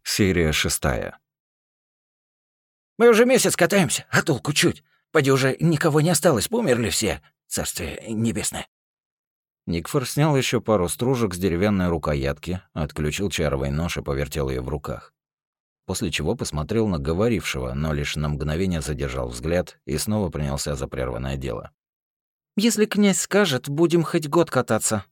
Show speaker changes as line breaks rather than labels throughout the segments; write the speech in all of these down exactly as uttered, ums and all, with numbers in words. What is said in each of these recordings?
Серия шестая.
«Мы уже месяц катаемся, а толку чуть. Поди уже никого не осталось, померли все. Царствие небесное».
Никфор снял еще пару стружек с деревянной рукоятки, отключил чаровый нож и повертел ее в руках. После чего посмотрел на говорившего, но лишь на мгновение задержал взгляд и снова принялся за прерванное дело.
«Если князь скажет, будем хоть год кататься»,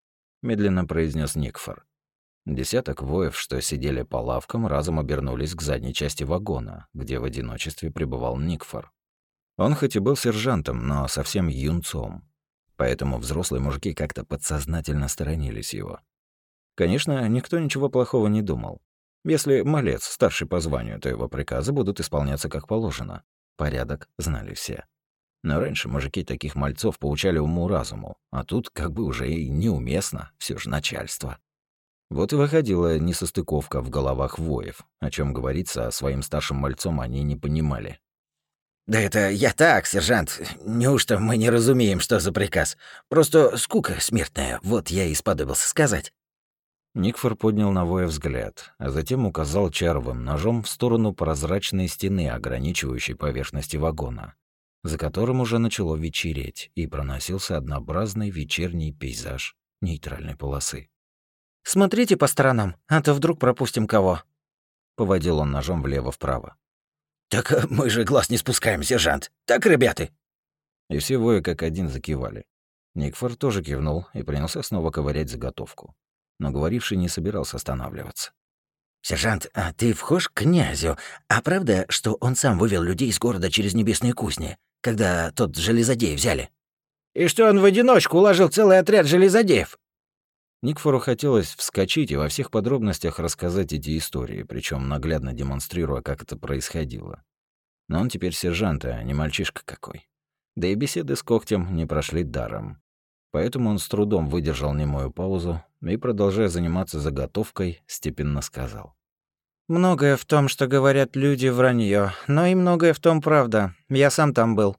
— медленно произнес Никфор. Десяток воев, что сидели по лавкам, разом обернулись к задней части вагона, где в одиночестве пребывал Никфор. Он хоть и был сержантом, но совсем юнцом, поэтому взрослые мужики как-то подсознательно сторонились его. Конечно, никто ничего плохого не думал. Если малец старший по званию, то его приказы будут исполняться как положено. Порядок знали все. Но раньше мужики таких мальцов поучали уму-разуму, а тут как бы уже и неуместно, все же начальство. Вот и выходила несостыковка в головах воев, о чем говорится, а своим старшим мальцом они не понимали.
«Да это я так, сержант. Неужто мы не разумеем, что за приказ? Просто скука смертная, вот я и сподобился сказать».
Никфор поднял на воя взгляд, а затем указал чаровым ножом в сторону прозрачной стены, ограничивающей поверхности вагона, за которым уже начало вечереть, и проносился однообразный вечерний пейзаж нейтральной полосы.
«Смотрите по сторонам, а то вдруг пропустим кого».
Поводил он ножом влево-вправо.
«Так мы же глаз не спускаем, сержант. Так, ребята?»
И все вои как один закивали. Никфор тоже кивнул и принялся снова ковырять заготовку. Но говоривший не собирался останавливаться.
«Сержант, а ты вхож к князю. А правда, что он сам вывел людей из города через небесные кузни, когда тот железодеев взяли? И что он в одиночку уложил целый отряд железодеев?»
Никфору хотелось вскочить и во всех подробностях рассказать эти истории, причем наглядно демонстрируя, как это происходило. Но он теперь сержант, а не мальчишка какой. Да и беседы с когтем не прошли даром. Поэтому он с трудом выдержал немую паузу и, продолжая заниматься заготовкой, степенно сказал.
«Многое в том, что говорят люди, вранье, но и многое в том правда. Я сам там был».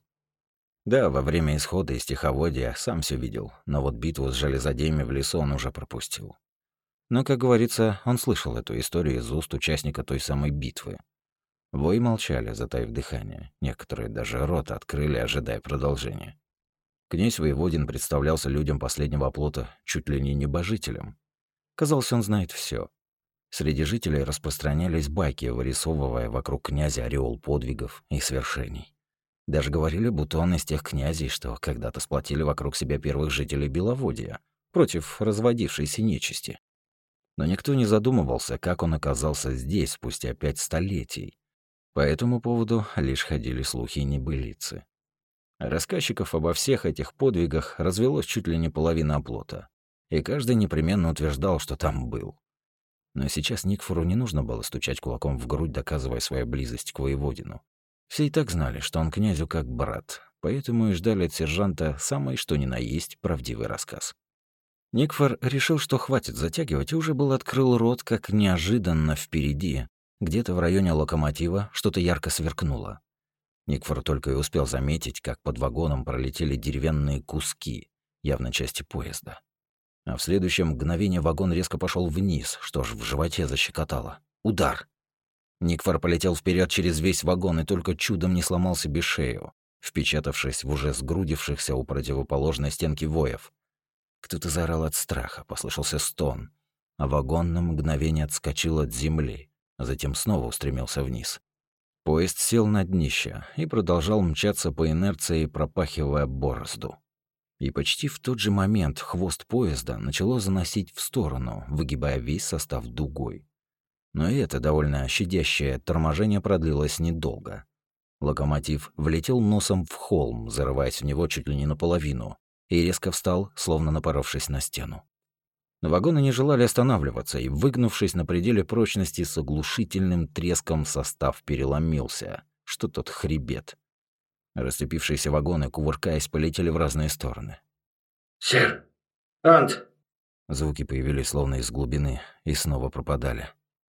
Да, во время исхода из Тиховодья сам все видел, но вот битву с железодеями в лесу он уже пропустил. Но, как говорится, он слышал эту историю из уст участника той самой битвы. Вои молчали, затаив дыхание. Некоторые даже рот открыли, ожидая продолжения. Князь Воеводин представлялся людям последнего оплота чуть ли не небожителем. Казалось, он знает все. Среди жителей распространялись байки, вырисовывая вокруг князя ореол подвигов и свершений. Даже говорили, будто он из тех князей, что когда-то сплотили вокруг себя первых жителей Беловодья против разводившейся нечисти. Но никто не задумывался, как он оказался здесь спустя пять столетий. По этому поводу лишь ходили слухи и небылицы. Рассказчиков обо всех этих подвигах развелось чуть ли не половина оплота, и каждый непременно утверждал, что там был. Но сейчас Никфору не нужно было стучать кулаком в грудь, доказывая свою близость к Воеводину. Все и так знали, что он князю как брат, поэтому и ждали от сержанта самый что ни на есть правдивый рассказ. Никфор решил, что хватит затягивать, и уже был открыл рот, как неожиданно впереди, где-то в районе локомотива, что-то ярко сверкнуло. Никфор только и успел заметить, как под вагоном пролетели деревянные куски, явно части поезда. А в следующее мгновение вагон резко пошел вниз, что ж в животе защекотало. Удар! Никфор полетел вперед через весь вагон и только чудом не сломал себе шею, впечатавшись в уже сгрудившихся у противоположной стенки воев. Кто-то заорал от страха, послышался стон, а вагон на мгновение отскочил от земли, а затем снова устремился вниз. Поезд сел на днище и продолжал мчаться по инерции, пропахивая борозду. И почти в тот же момент хвост поезда начало заносить в сторону, выгибая весь состав дугой. Но и это довольно щадящее торможение продлилось недолго. Локомотив влетел носом в холм, зарываясь в него чуть ли не наполовину, и резко встал, словно напоровшись на стену. Вагоны не желали останавливаться, и, выгнувшись на пределе прочности, с оглушительным треском состав переломился, что тот хребет. Расцепившиеся вагоны, кувыркаясь, полетели в разные стороны.
«Сэр! Ант!»
Звуки появились словно из глубины и снова пропадали.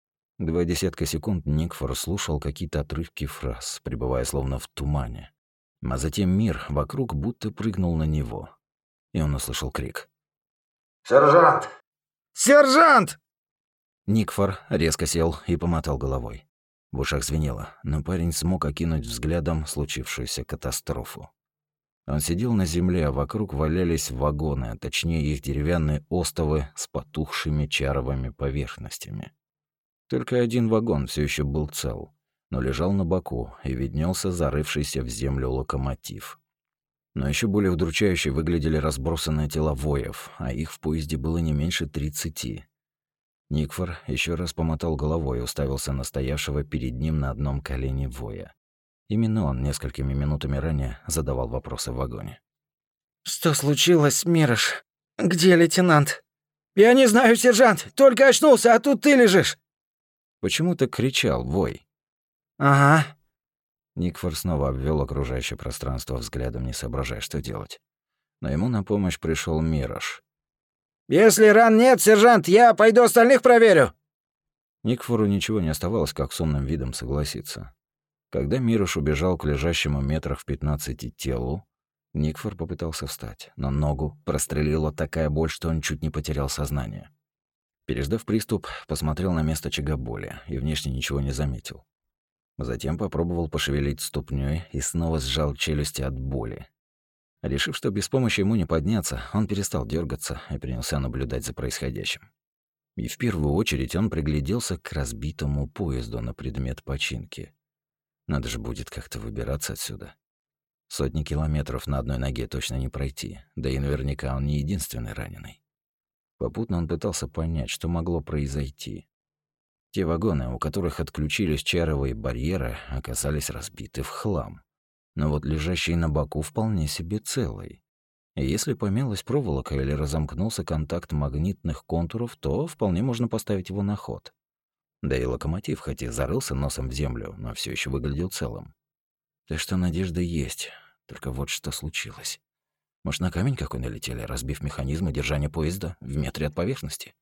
Два десятка секунд Никфор слушал какие-то отрывки фраз, пребывая словно в тумане. А затем мир вокруг будто прыгнул на него. И он услышал крик.
«Сержант!
«Сержант!»
Никфор резко сел и помотал головой. В ушах звенело, но парень смог окинуть взглядом случившуюся катастрофу. Он сидел на земле, а вокруг валялись вагоны, а точнее их деревянные остовы с потухшими чаровыми поверхностями. Только один вагон все еще был цел, но лежал на боку и виднелся зарывшийся в землю локомотив. Но еще более удручающе выглядели разбросанные тела воев, а их в поезде было не меньше тридцати. Никфор еще раз помотал головой и уставился на стоявшего перед ним на одном колене воя. Именно он несколькими минутами ранее задавал вопросы в вагоне.
«Что случилось, Мирош? Где лейтенант?»
«Я не знаю, сержант. Только очнулся, а тут ты лежишь».
Почему-то кричал вой.
«Ага».
Никфор снова обвел окружающее пространство взглядом, не соображая, что делать. Но ему на помощь пришел Мирош.
«Если ран нет, сержант, я пойду остальных проверю».
Никфору ничего не оставалось, как с умным видом согласиться. Когда Мирош убежал к лежащему метрах в пятнадцати телу, Никфор попытался встать, но ногу прострелила такая боль, что он чуть не потерял сознание. Переждав приступ, посмотрел на место очага боли и внешне ничего не заметил. Затем попробовал пошевелить ступнёй и снова сжал челюсти от боли. Решив, что без помощи ему не подняться, он перестал дергаться и принялся наблюдать за происходящим. И в первую очередь он пригляделся к разбитому поезду на предмет починки. Надо же будет как-то выбираться отсюда. Сотни километров на одной ноге точно не пройти, да и наверняка он не единственный раненый. Попутно он пытался понять, что могло произойти. Те вагоны, у которых отключились чаровые барьеры, оказались разбиты в хлам. Но вот лежащий на боку вполне себе целый. И если помялась проволока или разомкнулся контакт магнитных контуров, то вполне можно поставить его на ход. Да и локомотив, хоть и зарылся носом в землю, но все еще выглядел целым. Так что надежда есть. Только вот что случилось. Может, на камень какой налетели, разбив механизмы держания поезда в метре от поверхности?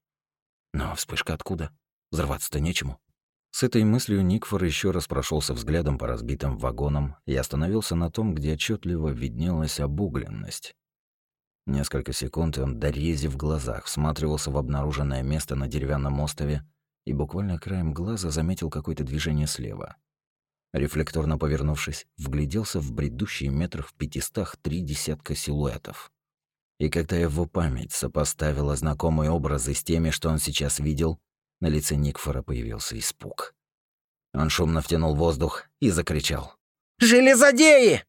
Но вспышка откуда? Взорваться-то нечему. С этой мыслью Никфор еще раз прошелся взглядом по разбитым вагонам и остановился на том, где отчетливо виднелась обугленность. Несколько секунд он, дорези в глазах, всматривался в обнаруженное место на деревянном острове и буквально краем глаза заметил какое-то движение слева. Рефлекторно повернувшись, вгляделся в бредущие метрах в пятистах три десятка силуэтов. И когда его память сопоставила знакомые образы с теми, что он сейчас видел, на лице Никфора появился испуг. Он шумно втянул воздух и закричал:
«Железодеи!»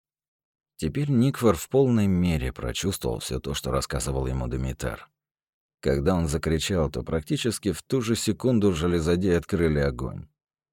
Теперь Никфор в полной мере прочувствовал все то, что рассказывал ему Домитар. Когда он закричал, то практически в ту же секунду железодеи открыли огонь.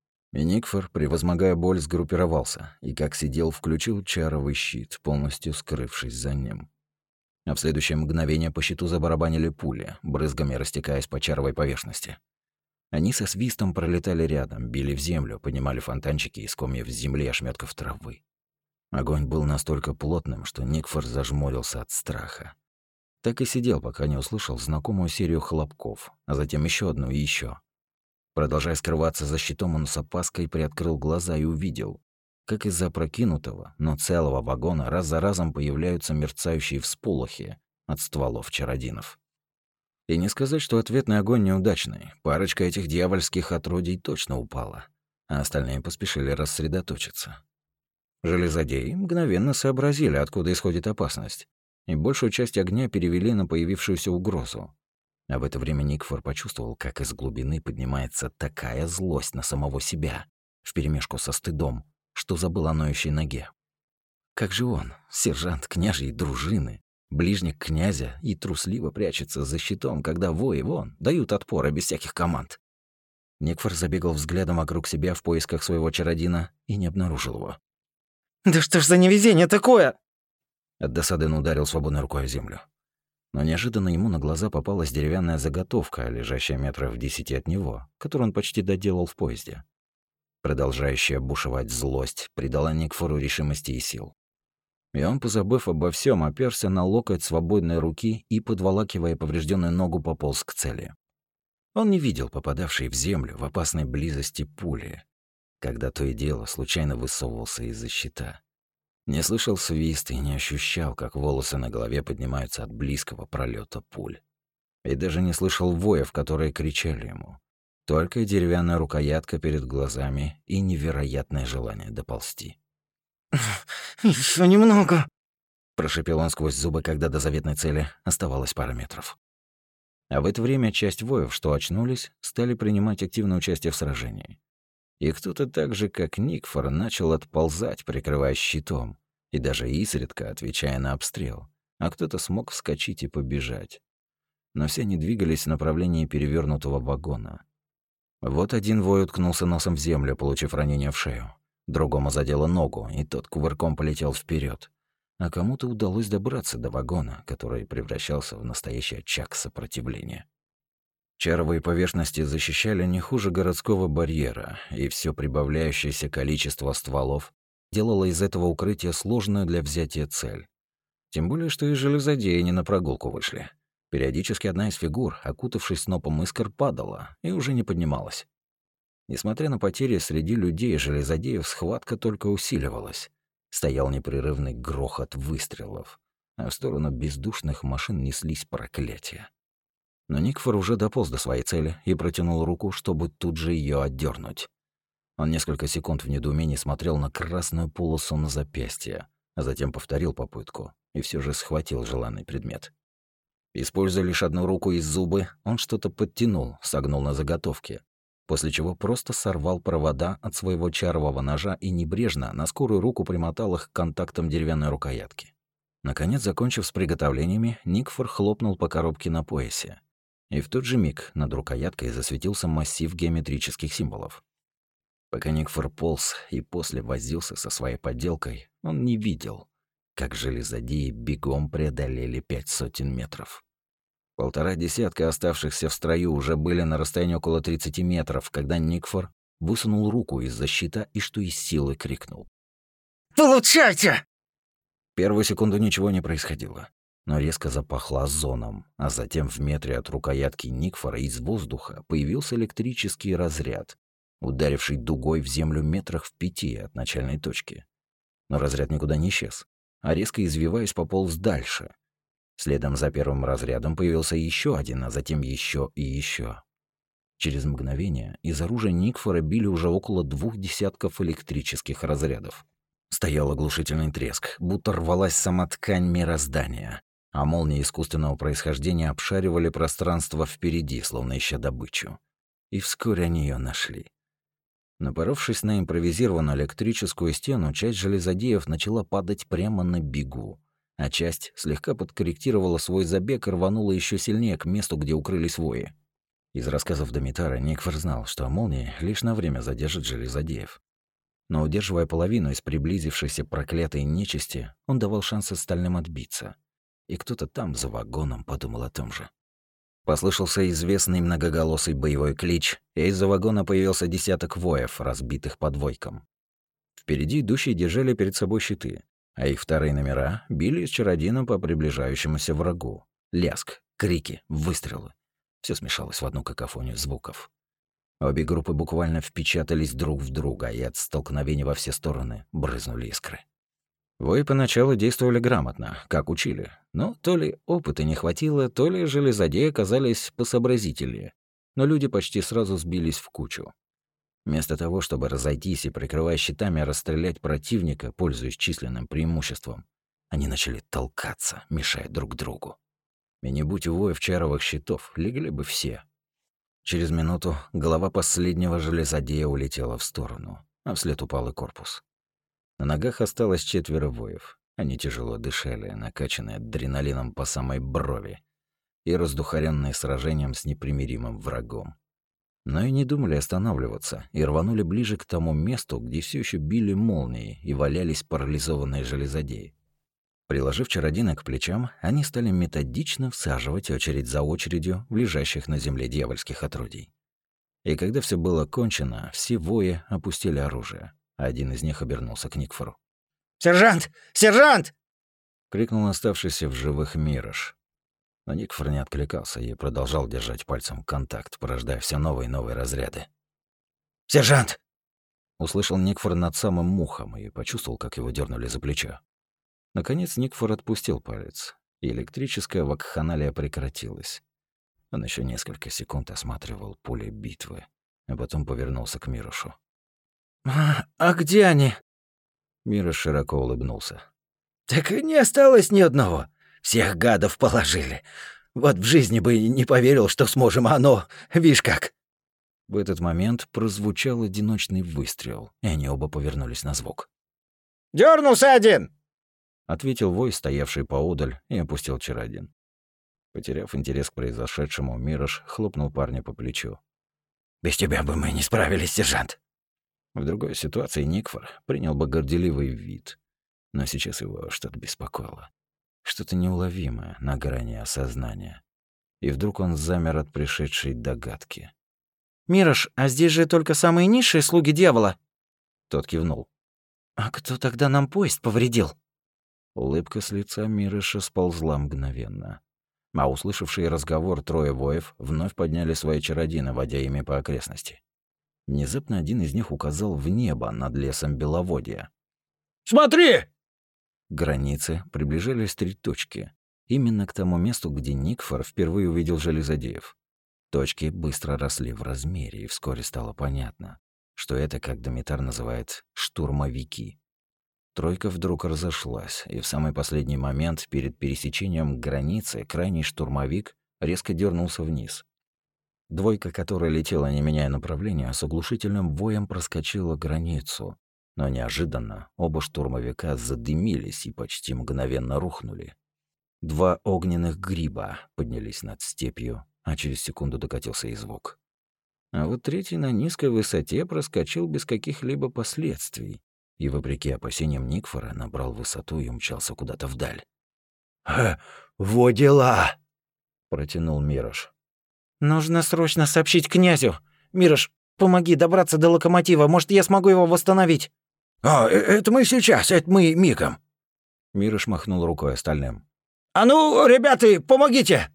И Никфор, превозмогая боль, сгруппировался и, как сидел, включил чаровый щит, полностью скрывшись за ним. А в следующее мгновение по щиту забарабанили пули, брызгами растекаясь по чаровой поверхности. Они со свистом пролетали рядом, били в землю, поднимали фонтанчики из комьев земли и ошметков травы. Огонь был настолько плотным, что Никфор зажмурился от страха. Так и сидел, пока не услышал знакомую серию хлопков, а затем еще одну и еще. Продолжая скрываться за щитом, он с опаской приоткрыл глаза и увидел, как из-за опрокинутого, но целого вагона раз за разом появляются мерцающие всполохи от стволов чародинов. И не сказать, что ответный огонь неудачный. Парочка этих дьявольских отродий точно упала, а остальные поспешили рассредоточиться. Железодеи мгновенно сообразили, откуда исходит опасность, и большую часть огня перевели на появившуюся угрозу. А в это время Никфор почувствовал, как из глубины поднимается такая злость на самого себя, вперемешку со стыдом, что забыл о ноющей ноге. Как же он, сержант княжьей дружины, ближник князя, и трусливо прячется за щитом, когда вои вон дают отпор без всяких команд. Никфор забегал взглядом вокруг себя в поисках своего чародина и не обнаружил его.
«Да что ж за невезение такое?»
От досады он ударил свободной рукой о землю. Но неожиданно ему на глаза попалась деревянная заготовка, лежащая метров в десяти от него, которую он почти доделал в поезде. Продолжающая бушевать злость придала Никфору решимости и сил. И он, позабыв обо всем, оперся на локоть свободной руки и, подволакивая поврежденную ногу, пополз к цели. Он не видел попадавшей в землю в опасной близости пули, когда то и дело случайно высовывался из-за щита. Не слышал свист и не ощущал, как волосы на голове поднимаются от близкого пролета пуль. И даже не слышал воев, которые кричали ему. Только деревянная рукоятка перед глазами и невероятное желание доползти.
Еще немного!»
Прошипел он сквозь зубы, когда до заветной цели оставалось пара метров. А в это время часть воев, что очнулись, стали принимать активное участие в сражении. И кто-то так же, как Никфор, начал отползать, прикрываясь щитом, и даже изредка отвечая на обстрел, а кто-то смог вскочить и побежать. Но все они двигались в направлении перевернутого вагона. Вот один вой уткнулся носом в землю, получив ранение в шею. Другому задело ногу, и тот кувырком полетел вперед. А кому-то удалось добраться до вагона, который превращался в настоящий очаг сопротивления. Чаровые поверхности защищали не хуже городского барьера, и все прибавляющееся количество стволов делало из этого укрытия сложную для взятия цель. Тем более, что и железодеи не на прогулку вышли. Периодически одна из фигур, окутавшись снопом искр, падала и уже не поднималась. Несмотря на потери среди людей и железодеев, схватка только усиливалась. Стоял непрерывный грохот выстрелов, а в сторону бездушных машин неслись проклятия. Но Никфор уже дополз до своей цели и протянул руку, чтобы тут же ее отдернуть. Он несколько секунд в недоумении смотрел на красную полосу на запястье, а затем повторил попытку и все же схватил желанный предмет. Используя лишь одну руку и зубы, он что-то подтянул, согнул на заготовке, после чего просто сорвал провода от своего чарового ножа и небрежно на скорую руку примотал их к контактам деревянной рукоятки. Наконец, закончив с приготовлениями, Никфор хлопнул по коробке на поясе. И в тот же миг над рукояткой засветился массив геометрических символов. Пока Никфор полз и после возился со своей подделкой, он не видел, как железодеи бегом преодолели пять сотен метров. Полтора десятка оставшихся в строю уже были на расстоянии около тридцати метров, когда Никфор высунул руку из-за щита и что из силы крикнул:
«Получайте!»
Первую секунду ничего не происходило, но резко запахло озоном, а затем в метре от рукоятки Никфора из воздуха появился электрический разряд, ударивший дугой в землю метрах в пяти от начальной точки. Но разряд никуда не исчез, а резко извиваясь пополз дальше. Следом за первым разрядом появился еще один, а затем еще и еще. Через мгновение из оружия Никфора били уже около двух десятков электрических разрядов. Стоял оглушительный треск, будто рвалась сама ткань мироздания, а молнии искусственного происхождения обшаривали пространство впереди, словно ища добычу. И вскоре они ее нашли. Напоровшись на импровизированную электрическую стену, часть железодеев начала падать прямо на бегу, а часть слегка подкорректировала свой забег и рванула еще сильнее к месту, где укрылись вои. Из рассказов Домитара Никфор знал, что молнии лишь на время задержат железодеев. Но удерживая половину из приблизившейся проклятой нечисти, он давал шанс остальным отбиться. И кто-то там, за вагоном, подумал о том же. Послышался известный многоголосый боевой клич, и из-за вагона появился десяток воев, разбитых по двойкам. Впереди идущие держали перед собой щиты, а их вторые номера били с чародином по приближающемуся врагу. Ляск, крики, выстрелы. Все смешалось в одну какофонию звуков. Обе группы буквально впечатались друг в друга, и от столкновений во все стороны брызнули искры. Вои поначалу действовали грамотно, как учили, но то ли опыта не хватило, то ли железодеи оказались посообразительнее, но люди почти сразу сбились в кучу. Вместо того, чтобы разойтись и, прикрывая щитами, расстрелять противника, пользуясь численным преимуществом, они начали толкаться, мешая друг другу. И не будь у воев чаровых щитов, легли бы все. Через минуту голова последнего железодея улетела в сторону, а вслед упал и корпус. На ногах осталось четверо воев. Они тяжело дышали, накачанные адреналином по самой брови и раздухаренные сражением с непримиримым врагом. Но и не думали останавливаться, и рванули ближе к тому месту, где все еще били молнии и валялись парализованные железодеи. Приложив чародина к плечам, они стали методично всаживать очередь за очередью в лежащих на земле дьявольских отродий. И когда все было кончено, все вои опустили оружие. Один из них обернулся к Никфору.
«Сержант! Сержант!»
— крикнул оставшийся в живых Мирош. Но Никфор не откликался и продолжал держать пальцем контакт, порождая все новые и новые разряды.
«Сержант!»
— услышал Никфор над самым ухом и почувствовал, как его дернули за плечо. Наконец Никфор отпустил палец, и электрическая вакханалия прекратилась. Он еще несколько секунд осматривал поле битвы, а потом повернулся к Мирошу.
«А, а где они?»
Мирош широко улыбнулся.
«Так и не осталось ни одного. Всех гадов положили. Вот в жизни бы не поверил, что сможем, а оно, видишь как».
В этот момент прозвучал одиночный выстрел, и они оба повернулись на звук.
«Дёрнулся один!»
— ответил вой, стоявший поодаль, и опустил чародин. Потеряв интерес к произошедшему, Мирош хлопнул парня по плечу.
«Без тебя бы мы не справились, сержант».
В другой ситуации Никфор принял бы горделивый вид, но сейчас его что-то беспокоило. Что-то неуловимое на грани осознания. И вдруг он замер от пришедшей догадки.
«Мирош, а здесь же только самые низшие слуги дьявола».
Тот кивнул.
«А кто тогда нам поезд повредил?»
Улыбка с лица Мироша сползла мгновенно. А услышавшие разговор трое воев вновь подняли свои чародины, водя ими по окрестности. Внезапно один из них указал в небо над лесом Беловодья.
«Смотри!»
К границе приближались три точки. Именно к тому месту, где Никфор впервые увидел железодеев. Точки быстро росли в размере, и вскоре стало понятно, что это, как Домитар называет, штурмовики. Тройка вдруг разошлась, и в самый последний момент перед пересечением границы крайний штурмовик резко дернулся вниз. Двойка, которая летела, не меняя направления, с оглушительным воем проскочила границу, но неожиданно оба штурмовика задымились и почти мгновенно рухнули. Два огненных гриба поднялись над степью, а через секунду докатился и звук. А вот третий на низкой высоте проскочил без каких-либо последствий и, вопреки опасениям Никфора, набрал высоту и умчался куда-то вдаль.
«Э, во дела!»
— протянул Мирош.
«Нужно срочно сообщить князю. Мирош, помоги добраться до локомотива, может, я смогу его восстановить».
«А, это мы сейчас, это мы мигом».
Мирош махнул рукой остальным.
«А ну, ребята, помогите!»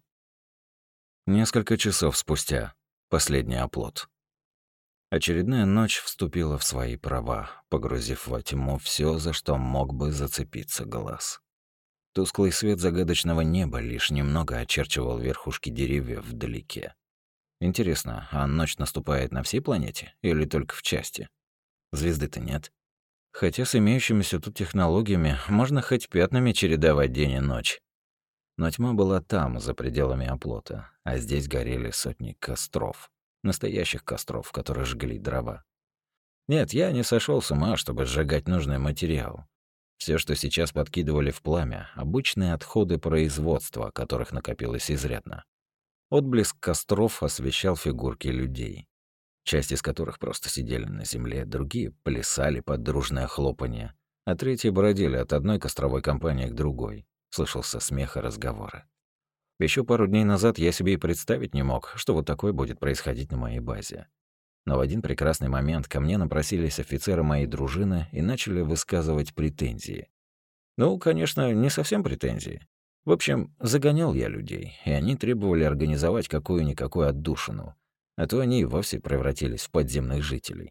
Несколько часов спустя. Последний оплот. Очередная ночь вступила в свои права, погрузив во тьму все, за что мог бы зацепиться глаз. Тусклый свет загадочного неба лишь немного очерчивал верхушки деревьев вдалеке. Интересно, а ночь наступает на всей планете или только в части? Звезды-то нет. Хотя с имеющимися тут технологиями можно хоть пятнами чередовать день и ночь. Но тьма была там, за пределами оплота, а здесь горели сотни костров. Настоящих костров, в которых жгли дрова. Нет, я не сошел с ума, чтобы сжигать нужный материал. Все, что сейчас подкидывали в пламя, обычные отходы производства, которых накопилось изрядно. Отблеск костров освещал фигурки людей, часть из которых просто сидели на земле, другие плясали под дружное хлопанье, а третьи бродили от одной костровой компании к другой. Слышался смех и разговоры. Еще пару дней назад я себе и представить не мог, что вот такое будет происходить на моей базе. Но в один прекрасный момент ко мне напросились офицеры моей дружины и начали высказывать претензии. Ну, конечно, не совсем претензии. В общем, загонял я людей, и они требовали организовать какую-никакую отдушину, а то они и вовсе превратились в подземных жителей.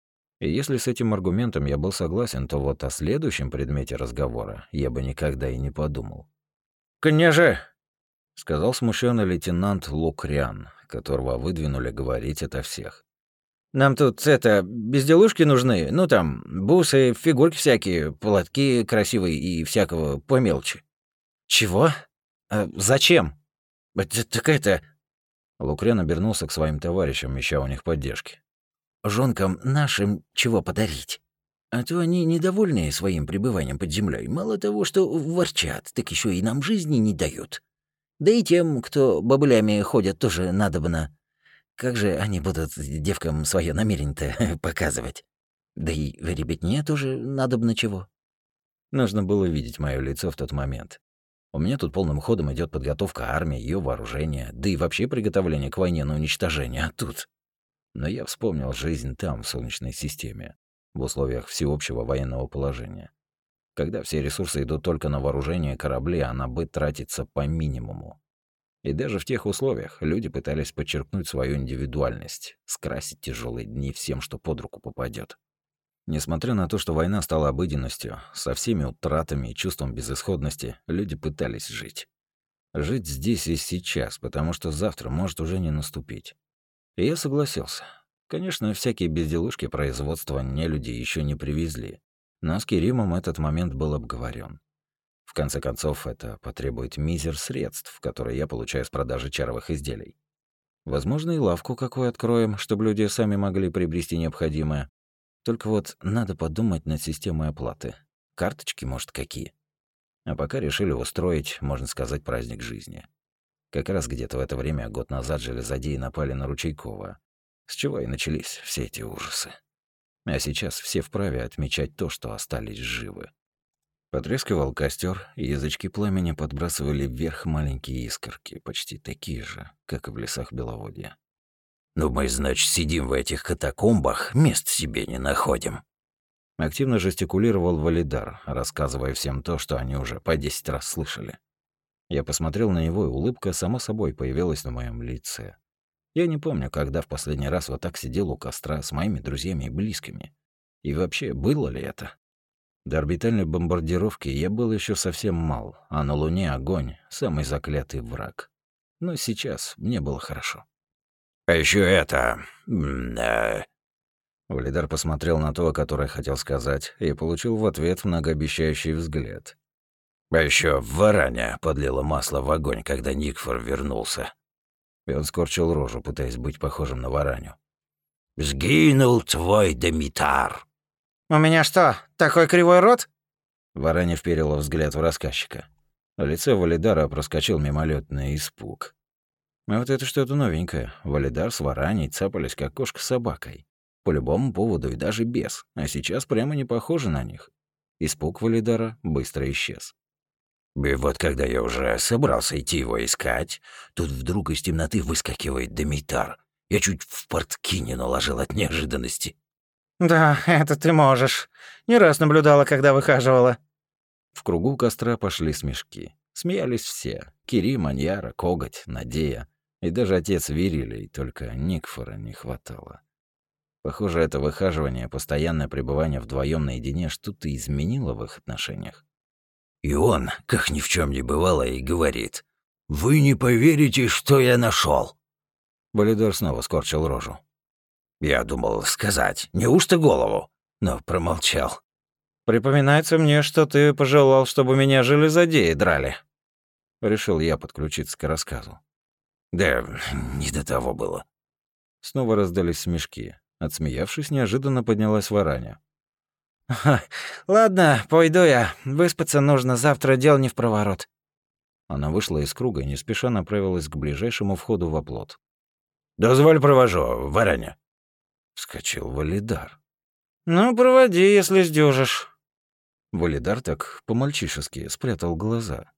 И если с этим аргументом я был согласен, то вот о следующем предмете разговора я бы никогда и не подумал.
«Княже!»
— сказал смущенный лейтенант Лукрян, которого выдвинули говорить ото всех.
«Нам тут, это, безделушки нужны, ну там, бусы, фигурки всякие, платки красивые и всякого по мелочи». «Чего? А зачем?»
«Так это...»
Лукрян обернулся к своим товарищам, ища у них поддержки.
«Жонкам нашим чего подарить? А то они недовольные своим пребыванием под землей. Мало того, что ворчат, так еще и нам жизни не дают. Да и тем, кто бабулями ходят, тоже надобно. Как же они будут девкам свое намерение-то показывать? Да и в ребятне тоже надобно чего».
Нужно было видеть мое лицо в тот момент. У меня тут полным ходом идет подготовка армии, ее вооружения, да и вообще приготовление к войне на уничтожение, а тут... Но я вспомнил жизнь там, в Солнечной системе, в условиях всеобщего военного положения. Когда все ресурсы идут только на вооружение кораблей, а на быт тратится по минимуму. И даже в тех условиях люди пытались подчеркнуть свою индивидуальность, скрасить тяжелые дни всем, что под руку попадет. Несмотря на то, что война стала обыденностью, со всеми утратами и чувством безысходности, люди пытались жить. Жить здесь и сейчас, потому что завтра может уже не наступить. И я согласился. Конечно, всякие безделушки производства нелюди еще не привезли, но с Керимом этот момент был обговорен. В конце концов, это потребует мизер средств, которые я получаю с продажи чаровых изделий. Возможно, и лавку какую откроем, чтобы люди сами могли приобрести необходимое. Только вот надо подумать над системой оплаты. Карточки, может, какие. А пока решили устроить, можно сказать, праздник жизни. Как раз где-то в это время, год назад, железодеи напали на Ручейкова, с чего и начались все эти ужасы. А сейчас все вправе отмечать то, что остались живы. Потрескивал костер, и язычки пламени подбрасывали вверх маленькие искорки, почти такие же, как и в лесах Беловодья.
«Ну мы, значит, сидим в этих катакомбах, мест себе не находим».
Активно жестикулировал Валидар, рассказывая всем то, что они уже по десять раз слышали. Я посмотрел на него, и улыбка само собой появилась на моем лице. Я не помню, когда в последний раз вот так сидел у костра с моими друзьями и близкими. И вообще, было ли это? До орбитальной бомбардировки я был еще совсем мал, а на Луне огонь — самый заклятый враг. Но сейчас мне было хорошо.
«А еще это... Э...
Валидар посмотрел на то, которое хотел сказать, и получил в ответ многообещающий взгляд.
А еще Вараня подлила масло в огонь, когда Никфор вернулся.
И он скорчил рожу, пытаясь быть похожим на Вараню.
«Сгинул твой Демитар!»
«У меня что, такой кривой рот?»
Вараня вперила взгляд в рассказчика. На лице Валидара проскочил мимолетный испуг. А вот это что-то новенькое. Валидар с Вараней цапались, как кошка с собакой. По любому поводу и даже без. А сейчас прямо не похоже на них. Испуг Валидара быстро исчез.
И вот когда я уже собрался идти его искать, тут вдруг из темноты выскакивает Демитар. Я чуть в портки не наложил от неожиданности.
«Да, это ты можешь. Не раз наблюдала, когда выхаживала».
В кругу костра пошли смешки. Смеялись все. Керим, Аньяра, Коготь, Надея. И даже отец Вирилей, только Никфора не хватало. Похоже, это выхаживание, постоянное пребывание вдвоем наедине что-то изменило в их отношениях.
И он, как ни в чем не бывало, и говорит: «Вы не поверите, что я нашел.
Валидар снова скорчил рожу.
Я думал сказать: «Неужто голову?» но промолчал.
«Припоминается мне, что ты пожелал, чтобы меня железодеи драли».
Решил я подключиться к рассказу.
Да, не до того было.
Снова раздались смешки. Отсмеявшись, неожиданно поднялась Вараня.
«Ладно, пойду я. Выспаться нужно, завтра дел не впроворот».
Она вышла из круга и не спеша направилась к ближайшему входу в оплот.
«Дозволь провожу, Вараня».
Вскочил Валидар.
«Ну, проводи, если сдюжишь».
Валидар так по-мальчишески спрятал глаза.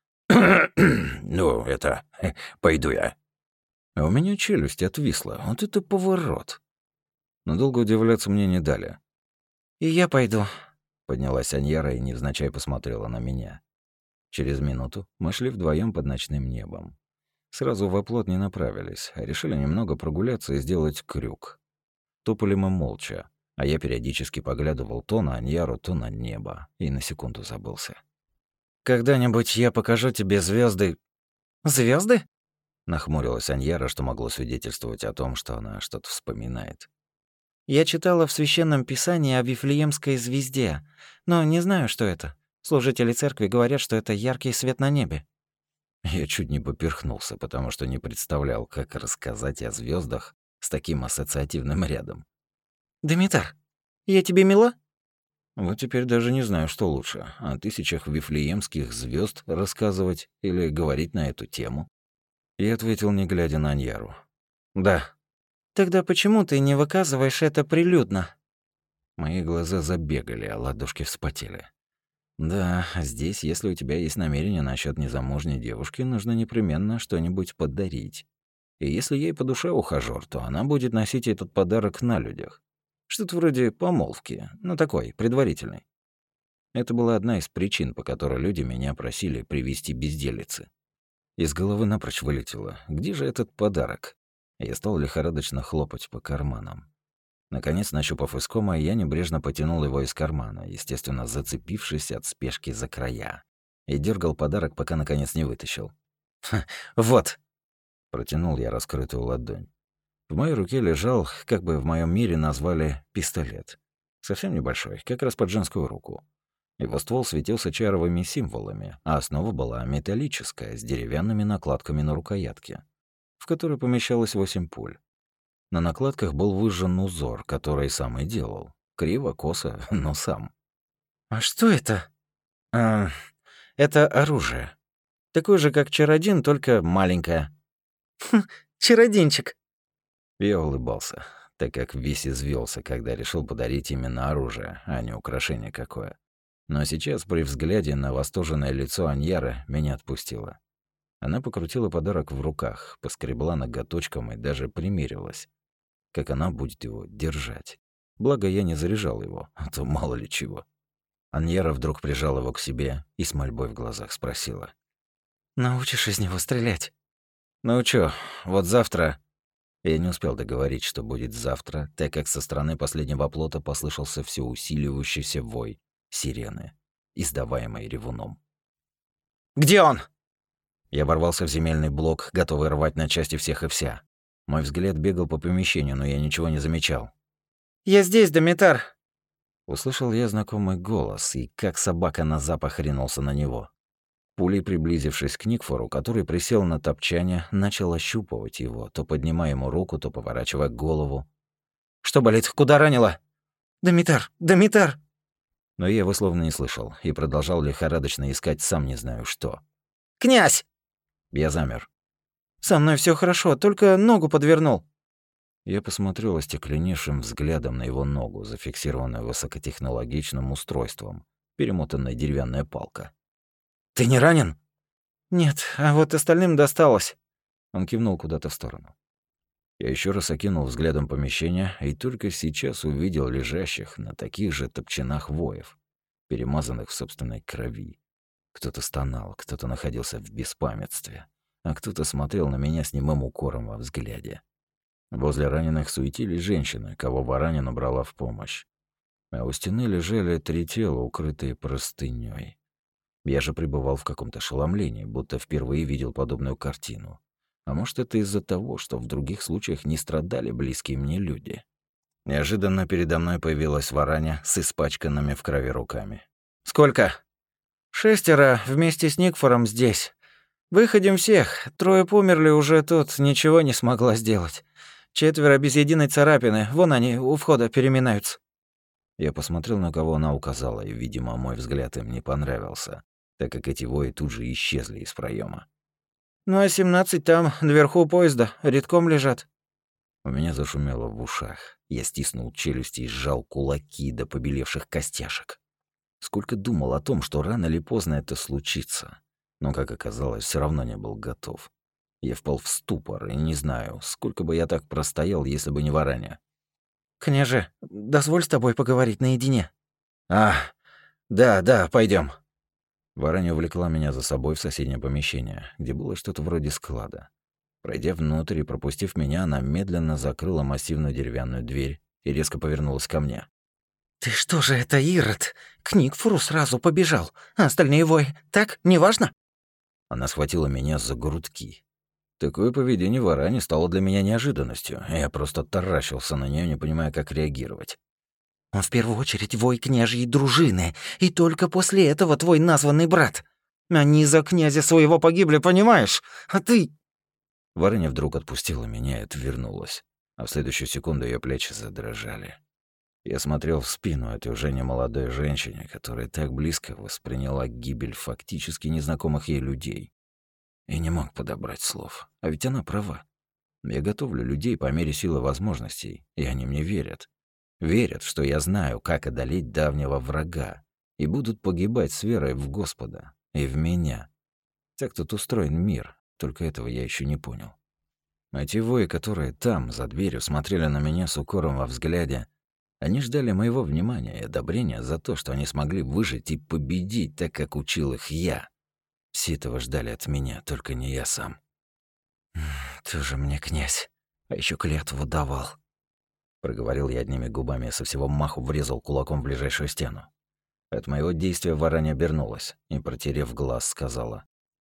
«Ну, это... пойду я».
А у меня челюсть отвисла. Вот это поворот. Но долго удивляться мне не дали.
«И я пойду»,
— поднялась Аньяра и невзначай посмотрела на меня. Через минуту мы шли вдвоем под ночным небом. Сразу в оплот не направились, а решили немного прогуляться и сделать крюк. Топали мы молча, а я периодически поглядывал то на Аньяру, то на небо, и на секунду забылся.
«Когда-нибудь я покажу тебе звезды. Звезды?
Нахмурилась Аньяра, что могло свидетельствовать о том, что она что-то вспоминает.
«Я читала в Священном Писании о Вифлеемской звезде, но не знаю, что это. Служители церкви говорят, что это яркий свет на небе».
Я чуть не поперхнулся, потому что не представлял, как рассказать о звездах с таким ассоциативным рядом.
«Демитар, я тебе мила?»
Вот теперь даже не знаю, что лучше, о тысячах вифлеемских звезд рассказывать или говорить на эту тему. Я ответил, не глядя на Аньяру. «Да».
«Тогда почему ты не выказываешь это прилюдно?»
Мои глаза забегали, а ладошки вспотели. Да, здесь, если у тебя есть намерение насчет незамужней девушки, нужно непременно что-нибудь подарить. И если ей по душе ухажёр, то она будет носить этот подарок на людях. Что-то вроде помолвки, но такой, предварительной. Это была одна из причин, по которой люди меня просили привезти безделицы. Из головы напрочь вылетело: где же этот подарок? Я стал лихорадочно хлопать по карманам. Наконец, нащупав искомое, я небрежно потянул его из кармана, естественно, зацепившись от спешки за края, и дергал подарок, пока наконец не вытащил.
«Вот!»
— протянул я раскрытую ладонь. В моей руке лежал, как бы в моем мире назвали, пистолет. Совсем небольшой, как раз под женскую руку. Его ствол светился чаровыми символами, а основа была металлическая, с деревянными накладками на рукоятке, в которой помещалось восемь пуль. На накладках был выжжен узор, который сам и делал. Криво, косо, но сам.
«А что это?» а, «Это оружие. Такое же, как чародин, только маленькое». «Хм, чародинчик».
Я улыбался, так как весь извелся, когда решил подарить именно оружие, а не украшение какое. Но сейчас, при взгляде на восторженное лицо Аньяры, меня отпустило. Она покрутила подарок в руках, поскребла ноготочком и даже примерилась, как она будет его держать. Благо, я не заряжал его, а то мало ли чего. Аньяра вдруг прижала его к себе и с мольбой в глазах спросила.
«Научишь из него стрелять?»
«Научу. Вот завтра...» Я не успел договорить, что будет завтра, так как со стороны последнего оплота послышался все усиливающийся вой сирены, издаваемой ревуном.
«Где он?»
Я ворвался в земельный блок, готовый рвать на части всех и вся. Мой взгляд бегал по помещению, но я ничего не замечал.
«Я здесь, Домитар!»
Услышал я знакомый голос, и как собака на запах ринулся на него. Пулей приблизившись к Никфору, который присел на топчане, начал ощупывать его, то поднимая ему руку, то поворачивая голову.
«Что болит? Куда ранило?» «Домитар! Домитар!»
Но я его словно не слышал и продолжал лихорадочно искать сам не знаю что.
«Князь!»
Я замер.
«Со мной все хорошо, только ногу подвернул».
Я посмотрел остекленевшим взглядом на его ногу, зафиксированную высокотехнологичным устройством, перемотанная деревянная палка.
«Ты не ранен?» «Нет, а вот остальным досталось».
Он кивнул куда-то в сторону. Я еще раз окинул взглядом помещение и только сейчас увидел лежащих на таких же топчинах воев, перемазанных в собственной крови. Кто-то стонал, кто-то находился в беспамятстве, а кто-то смотрел на меня с немым укором во взгляде. Возле раненых суетились женщины, кого Варанин убрала в помощь. А у стены лежали три тела, укрытые простынёй. Я же пребывал в каком-то ошеломлении, будто впервые видел подобную картину. А может, это из-за того, что в других случаях не страдали близкие мне люди. Неожиданно передо мной появилась Вараня с испачканными в крови руками.
«Сколько?» «Шестеро вместе с Никфором здесь. Выходим всех. Трое померли уже тут, ничего не смогла сделать. Четверо без единой царапины. Вон они у входа переминаются».
Я посмотрел, на кого она указала, и, видимо, мой взгляд им не понравился, так как эти вои тут же исчезли из проема.
«Ну а семнадцать там, наверху поезда, редком лежат».
У меня зашумело в ушах. Я стиснул челюсти и сжал кулаки до побелевших костяшек. Сколько думал о том, что рано или поздно это случится. Но, как оказалось, все равно не был готов. Я впал в ступор, и не знаю, сколько бы я так простоял, если бы не Вараня.
«Княже, дозволь с тобой поговорить наедине».
«А, да, да, пойдем. Вараня увлекла меня за собой в соседнее помещение, где было что-то вроде склада. Пройдя внутрь и пропустив меня, она медленно закрыла массивную деревянную дверь и резко повернулась ко мне.
«Ты что же это, Ирод? К Никфору сразу побежал, а остальные вои, так, неважно?»
Она схватила меня за грудки. Такое поведение Варани стало для меня неожиданностью, и я просто таращился на нее, не понимая, как реагировать.
«Он в первую очередь вой княжьей дружины, и только после этого твой названный брат. Они из-за князя своего погибли, понимаешь? А ты...»
Вараня вдруг отпустила меня и отвернулась, а в следующую секунду ее плечи задрожали. Я смотрел в спину этой уже немолодой женщине, которая так близко восприняла гибель фактически незнакомых ей людей. И не мог подобрать слов. А ведь она права. Я готовлю людей по мере силы возможностей, и они мне верят. Верят, что я знаю, как одолеть давнего врага, и будут погибать с верой в Господа и в меня. Так тут устроен мир, только этого я еще не понял. А те вои, которые там, за дверью, смотрели на меня с укором во взгляде, они ждали моего внимания и одобрения за то, что они смогли выжить и победить, так как учил их я. Все этого ждали от меня, только не я сам.
«Ты же мне князь, а еще клятву давал»,
— проговорил я одними губами и со всего маху врезал кулаком в ближайшую стену. От моего действия Вараня обернулась и, протерев глаз, сказала: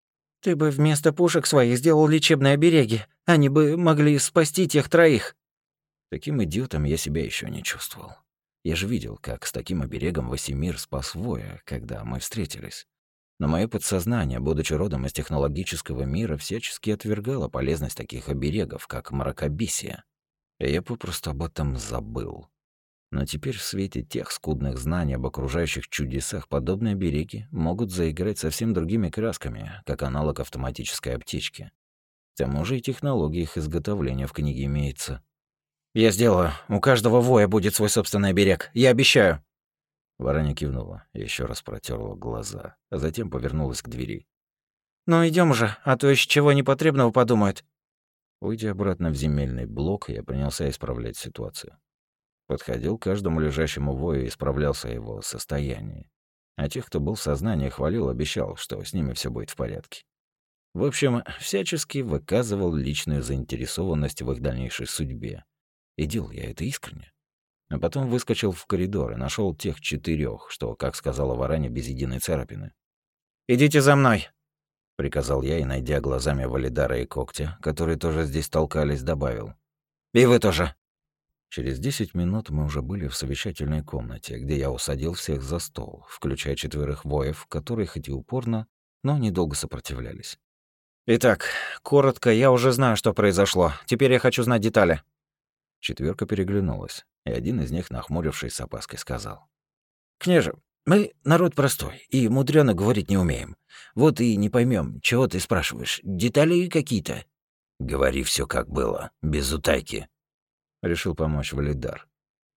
Ты бы вместо пушек своих сделал лечебные обереги. Они бы могли спасти тех троих.
Таким идиотом я себя еще не чувствовал. Я же видел, как с таким оберегом Васимир спас Воя, когда мы встретились. Но мое подсознание, будучи родом из технологического мира, всячески отвергало полезность таких оберегов, как мракобесие. И я попросту об этом забыл. Но теперь в свете тех скудных знаний об окружающих чудесах подобные обереги могут заиграть совсем другими красками, как аналог автоматической аптечки. К тому же и технология их изготовления в книге имеется.
«Я сделаю. У каждого воя будет свой собственный оберег. Я обещаю».
Вараня кивнула и еще раз протерла глаза, а затем повернулась к двери.
«Ну идем уже, а то еще чего непотребного подумают».
Уйдя обратно в земельный блок, я принялся исправлять ситуацию. Подходил к каждому лежащему вою и исправлялся его состояние. А тех, кто был в сознании, хвалил, обещал, что с ними все будет в порядке. В общем, всячески выказывал личную заинтересованность в их дальнейшей судьбе. И делал я это искренне. А потом выскочил в коридор и нашел тех четырех, что, как сказала Вараня, без единой царапины.
«Идите за мной»,
— приказал я, и, найдя глазами Валидара и Когтя, которые тоже здесь толкались, добавил.
«И вы тоже».
Через десять минут мы уже были в совещательной комнате, где я усадил всех за стол, включая четверых воев, которые хоть и упорно, но недолго сопротивлялись.
«Итак, коротко, я уже знаю, что произошло. Теперь я хочу знать детали».
Четверка переглянулась, и один из них, нахмурившись с опаской, сказал.
«Княже, мы народ простой и мудрено говорить не умеем. Вот и не поймем, чего ты спрашиваешь. Детали какие-то?»
«Говори все как было, без утайки», — решил помочь Валидар.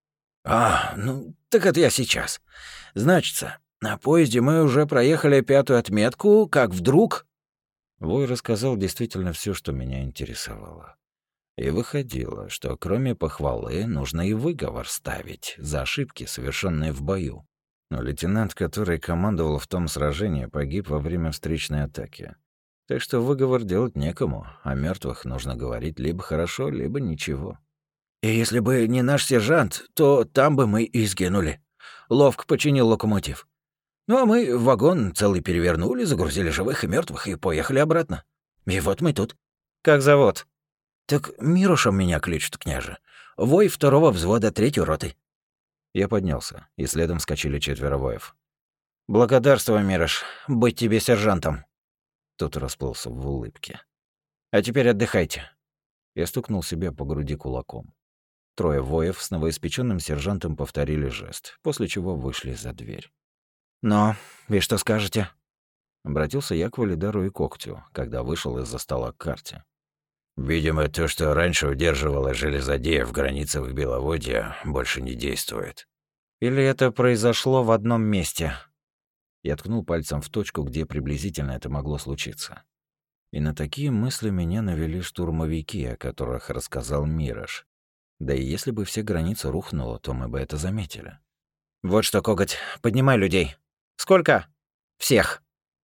«А, ну, так это я сейчас. Значится, на поезде мы уже проехали пятую отметку, как вдруг...»
Вой рассказал действительно все, что меня интересовало. И выходило, что кроме похвалы нужно и выговор ставить за ошибки, совершенные в бою. Но лейтенант, который командовал в том сражении, погиб во время встречной атаки. Так что выговор делать некому, а мертвых нужно говорить либо хорошо, либо ничего.
«И если бы не наш сержант, то там бы мы и сгинули. Ловко починил локомотив. Ну а мы вагон целый перевернули, загрузили живых и мертвых и поехали обратно. И вот мы тут».
«Как зовут?»
«Так Мирошем меня кличут, княже. Вой второго взвода третьей роты».
Я поднялся, и следом вскочили четверо воев.
«Благодарствую, Мирош. Быть тебе сержантом».
Тот расплылся в улыбке.
«А теперь отдыхайте».
Я стукнул себя по груди кулаком. Трое воев с новоиспеченным сержантом повторили жест, после чего вышли за дверь.
«Ну, и что скажете?»
Обратился я к Валидару и Когтю, когда вышел из-за стола к карте.
«Видимо, то, что раньше удерживало железодея в границах Беловодья, больше не действует».
«Или это произошло в одном месте?»
Я ткнул пальцем в точку, где приблизительно это могло случиться. И на такие мысли меня навели штурмовики, о которых рассказал Мирош. Да и если бы все границы рухнуло, то мы бы это заметили.
«Вот что, Коготь, поднимай людей. Сколько? Всех».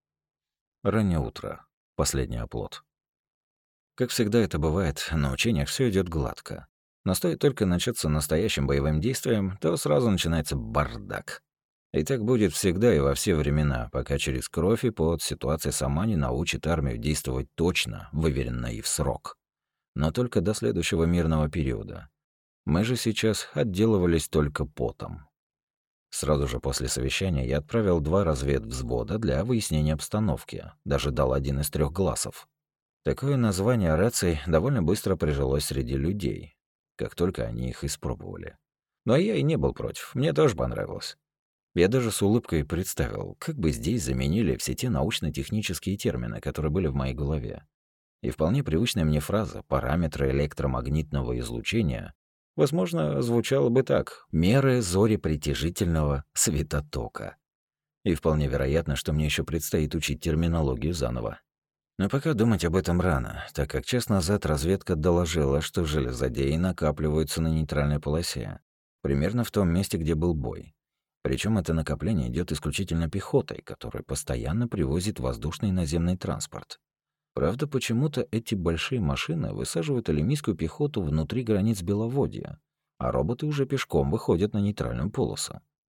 Раннее утро. Последний оплот. Как всегда это бывает, на учениях все идет гладко. Но стоит только начаться настоящим боевым действием, то сразу начинается бардак. И так будет всегда и во все времена, пока через кровь и пот ситуация сама не научит армию действовать точно, выверенно и в срок. Но только до следующего мирного периода. Мы же сейчас отделывались только потом. Сразу же после совещания я отправил два разведвзвода для выяснения обстановки, даже дал один из трех глазов. Такое название раций довольно быстро прижилось среди людей, как только они их испробовали. Но я и не был против, мне тоже понравилось. Я даже с улыбкой представил, как бы здесь заменили все те научно-технические термины, которые были в моей голове. И вполне привычная мне фраза «параметры электромагнитного излучения» возможно, звучало бы так: «меры зорепритяжительного светотока». И вполне вероятно, что мне еще предстоит учить терминологию заново. Но пока думать об этом рано, так как час назад разведка доложила, что железодеи накапливаются на нейтральной полосе, примерно в том месте, где был бой. Причем это накопление идет исключительно пехотой, которая постоянно привозит воздушный и наземный транспорт. Правда, почему-то эти большие машины высаживают алимийскую пехоту внутри границ Беловодья, а роботы уже пешком выходят на нейтральную полосу.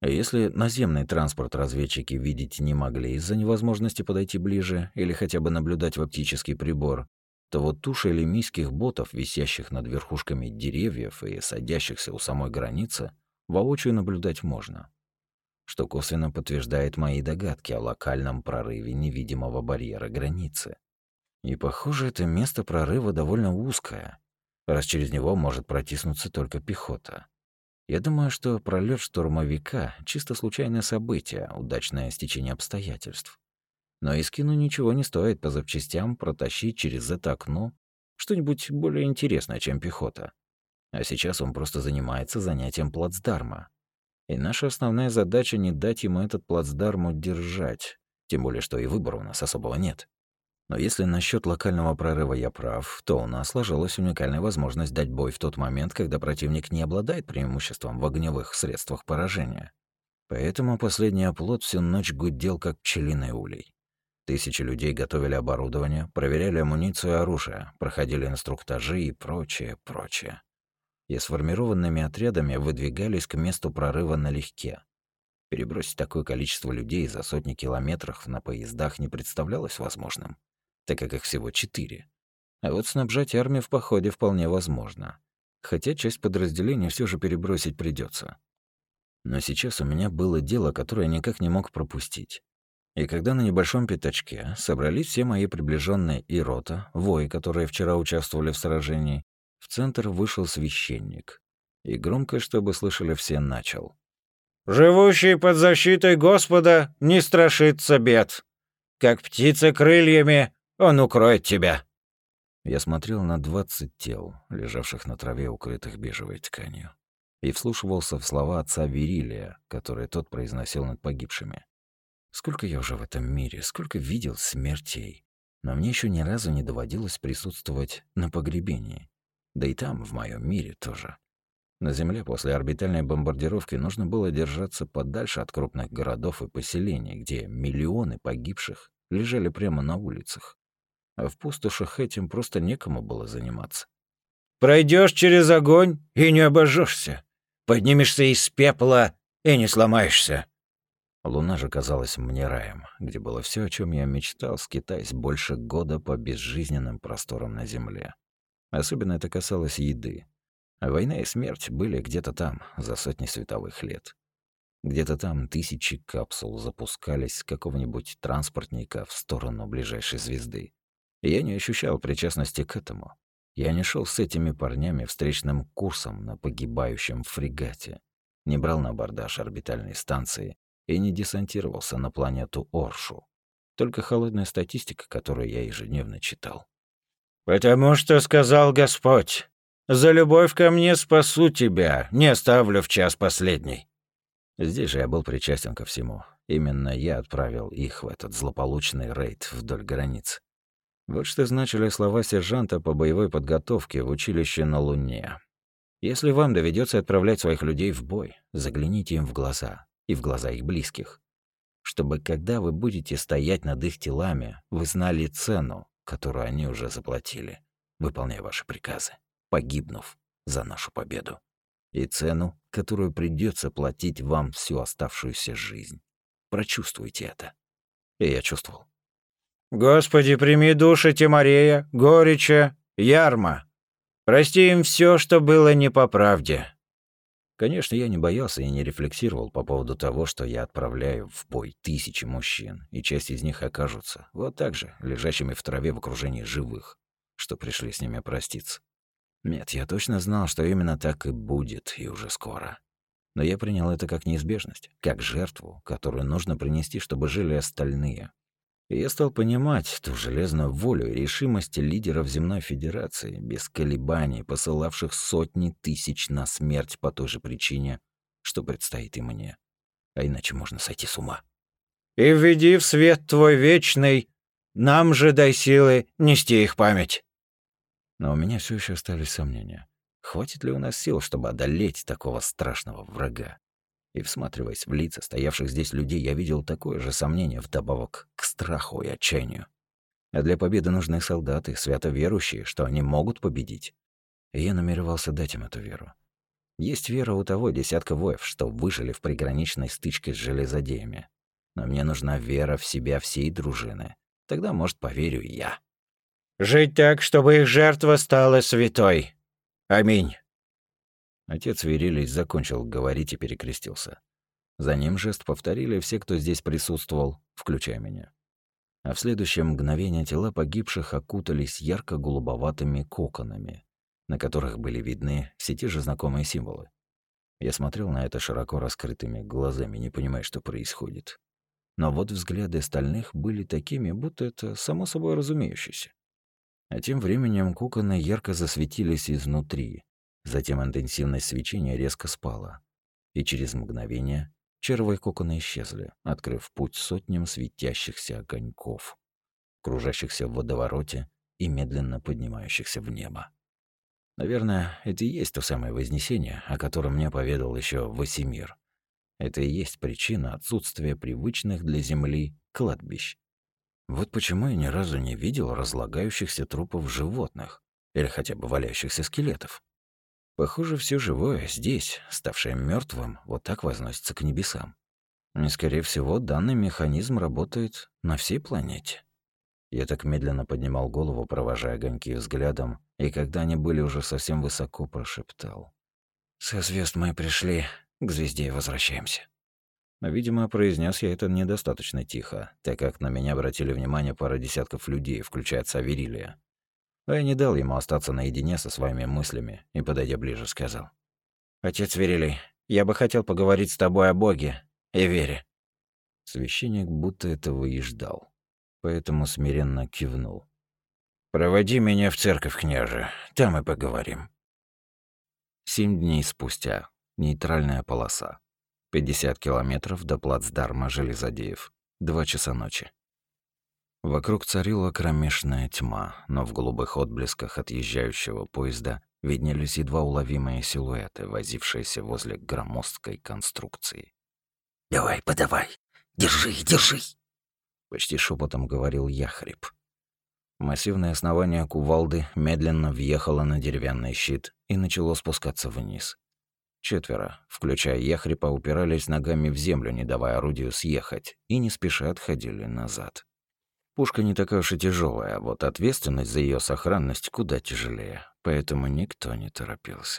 А если наземный транспорт разведчики видеть не могли из-за невозможности подойти ближе или хотя бы наблюдать в оптический прибор, то вот туши лемийских ботов, висящих над верхушками деревьев и садящихся у самой границы, воочию наблюдать можно, что косвенно подтверждает мои догадки о локальном прорыве невидимого барьера границы. И, похоже, это место прорыва довольно узкое, раз через него может протиснуться только пехота. Я думаю, что пролет штурмовика — чисто случайное событие, удачное стечение обстоятельств. Но Искину ничего не стоит по запчастям протащить через это окно что-нибудь более интересное, чем пехота. А сейчас он просто занимается занятием плацдарма. И наша основная задача — не дать ему этот плацдарм удержать, тем более что и выбора у нас особого нет. Но если насчет локального прорыва я прав, то у нас сложилась уникальная возможность дать бой в тот момент, когда противник не обладает преимуществом в огневых средствах поражения. Поэтому последний оплот всю ночь гудел, как пчелиный улей. Тысячи людей готовили оборудование, проверяли амуницию и оружие, проходили инструктажи и прочее, прочее. И сформированными отрядами выдвигались к месту прорыва налегке. Перебросить такое количество людей за сотни километров на поездах не представлялось возможным, так как их всего четыре. А вот снабжать армию в походе вполне возможно. Хотя часть подразделений все же перебросить придется. Но сейчас у меня было дело, которое я никак не мог пропустить. И когда на небольшом пятачке собрались все мои приближенные и рота, вои, которые вчера участвовали в сражении, в центр вышел священник. И громко, чтобы слышали все, начал.
«Живущий под защитой Господа не страшится бед. Как птица крыльями, он укроет тебя».
Я смотрел на двадцать тел, лежавших на траве, укрытых бежевой тканью, и вслушивался в слова отца Верилия, которые тот произносил над погибшими. Сколько я уже в этом мире, сколько видел смертей, но мне еще ни разу не доводилось присутствовать на погребении. Да и там, в моем мире, тоже. На Земле после орбитальной бомбардировки нужно было держаться подальше от крупных городов и поселений, где миллионы погибших лежали прямо на улицах. А в пустошах этим просто некому было заниматься.
«Пройдешь через огонь и не обожжешься. Поднимешься из пепла и не сломаешься».
Луна же казалась мне раем, где было все, о чем я мечтал, скитаясь больше года по безжизненным просторам на Земле. Особенно это касалось еды. А война и смерть были где-то там, за сотни световых лет. Где-то там тысячи капсул запускались с какого-нибудь транспортника в сторону ближайшей звезды. И я не ощущал причастности к этому. Я не шел с этими парнями встречным курсом на погибающем фрегате, не брал на абордаж орбитальной станции и не десантировался на планету Оршу. Только холодная статистика, которую я ежедневно читал.
«Потому что сказал Господь, за любовь ко мне спасу тебя, не оставлю в час последний».
Здесь же я был причастен ко всему. Именно я отправил их в этот злополучный рейд вдоль границ. Вот что значили слова сержанта по боевой подготовке в училище на Луне. Если вам доведется отправлять своих людей в бой, загляните им в глаза и в глаза их близких, чтобы когда вы будете стоять над их телами, вы знали цену, которую они уже заплатили, выполняя ваши приказы, погибнув за нашу победу, и цену, которую придется платить вам всю оставшуюся жизнь. Прочувствуйте это. И я чувствовал.
«Господи, прими души Тимарея, Горича, Ярма. Прости им все, что было не по правде».
Конечно, я не боялся и не рефлексировал по поводу того, что я отправляю в бой тысячи мужчин, и часть из них окажутся вот так же, лежащими в траве в окружении живых, что пришли с ними проститься. Нет, я точно знал, что именно так и будет, и уже скоро. Но я принял это как неизбежность, как жертву, которую нужно принести, чтобы жили остальные. И я стал понимать ту железную волю и решимость лидеров Земной Федерации, без колебаний посылавших сотни тысяч на смерть по той же причине, что предстоит и мне. А иначе можно сойти с ума.
«И введи в свет твой вечный, нам же дай силы нести их память».
Но у меня все еще остались сомнения. Хватит ли у нас сил, чтобы одолеть такого страшного врага? И, всматриваясь в лица стоявших здесь людей, я видел такое же сомнение вдобавок к страху и отчаянию. А для победы нужны солдаты, свято верующие, что они могут победить. И я намеревался дать им эту веру. Есть вера у того десятка воев, что выжили в приграничной стычке с железодеями. Но мне нужна вера в себя всей дружины. Тогда, может, поверю и я.
«Жить так, чтобы их жертва стала святой. Аминь».
Отец Верилий закончил говорить и перекрестился. За ним жест повторили все, кто здесь присутствовал, включая меня. А в следующее мгновение тела погибших окутались ярко-голубоватыми коконами, на которых были видны все те же знакомые символы. Я смотрел на это широко раскрытыми глазами, не понимая, что происходит. Но вот взгляды остальных были такими, будто это само собой разумеющееся. А тем временем коконы ярко засветились изнутри. Затем интенсивность свечения резко спала. И через мгновение червы коконы исчезли, открыв путь сотням светящихся огоньков, кружащихся в водовороте и медленно поднимающихся в небо. Наверное, это и есть то самое Вознесение, о котором мне поведал еще Васимир. Это и есть причина отсутствия привычных для Земли кладбищ. Вот почему я ни разу не видел разлагающихся трупов животных или хотя бы валяющихся скелетов. Похоже, все живое здесь, ставшее мертвым, вот так возносится к небесам. И, скорее всего, данный механизм работает на всей планете. Я так медленно поднимал голову, провожая огоньки взглядом, и когда они были уже совсем высоко, прошептал: «Со звезд мы пришли, к звезде и возвращаемся». Но, видимо, произнес я это недостаточно тихо, так как на меня обратили внимание пара десятков людей, включая отца Верилия. А я не дал ему остаться наедине со своими мыслями и, подойдя ближе, сказал:
«Отец Верилий, я бы хотел поговорить с тобой о Боге и вере».
Священник будто этого и ждал, поэтому смиренно кивнул.
«Проводи меня в церковь, княже, там и поговорим».
Семь дней спустя. Нейтральная полоса. пятьдесят километров до плацдарма железодеев. Два часа ночи. Вокруг царила кромешная тьма, но в голубых отблесках отъезжающего поезда виднелись едва уловимые силуэты, возившиеся возле громоздкой конструкции.
«Давай, подавай! Держи, держи!»
Почти шепотом говорил Яхрип. Массивное основание кувалды медленно въехало на деревянный щит и начало спускаться вниз. Четверо, включая Яхрипа, упирались ногами в землю, не давая орудию съехать, и не спеша отходили назад. Пушка не такая уж и тяжелая, а вот ответственность за ее сохранность куда тяжелее, поэтому никто не торопился.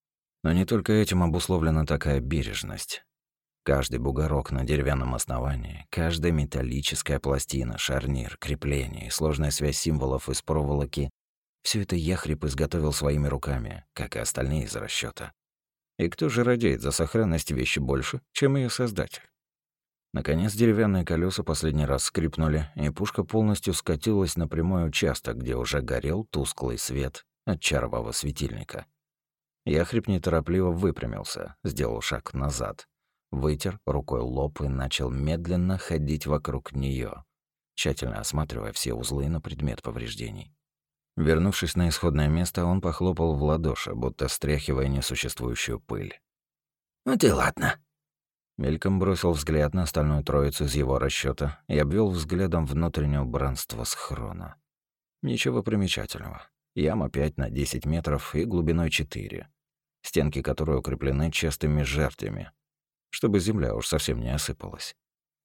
Но не только этим обусловлена такая бережность. Каждый бугорок на деревянном основании, каждая металлическая пластина, шарнир, крепление и сложная связь символов из проволоки — все это Яхрип изготовил своими руками, как и остальные из расчета. И кто же радеет за сохранность вещи больше, чем ее создатель? Наконец деревянные колеса последний раз скрипнули, и пушка полностью скатилась на прямой участок, где уже горел тусклый свет от чарового светильника. Яхрип неторопливо выпрямился, сделал шаг назад, вытер рукой лоб и начал медленно ходить вокруг нее, тщательно осматривая все узлы на предмет повреждений. Вернувшись на исходное место, он похлопал в ладоши, будто стряхивая несуществующую пыль.
«Ну ты ладно».
Мельком бросил взгляд на остальную троицу из его расчета и обвел взглядом внутреннее убранство схрона. Ничего примечательного. Яма пять на десять метров и глубиной четыре, стенки которой укреплены частыми жертвами, чтобы земля уж совсем не осыпалась.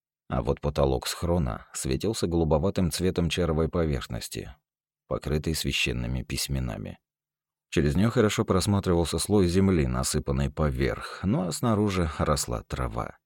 А вот потолок схрона светился голубоватым цветом чаровой поверхности, покрытой священными письменами. Через нее хорошо просматривался слой земли, насыпанный поверх, ну а снаружи росла трава.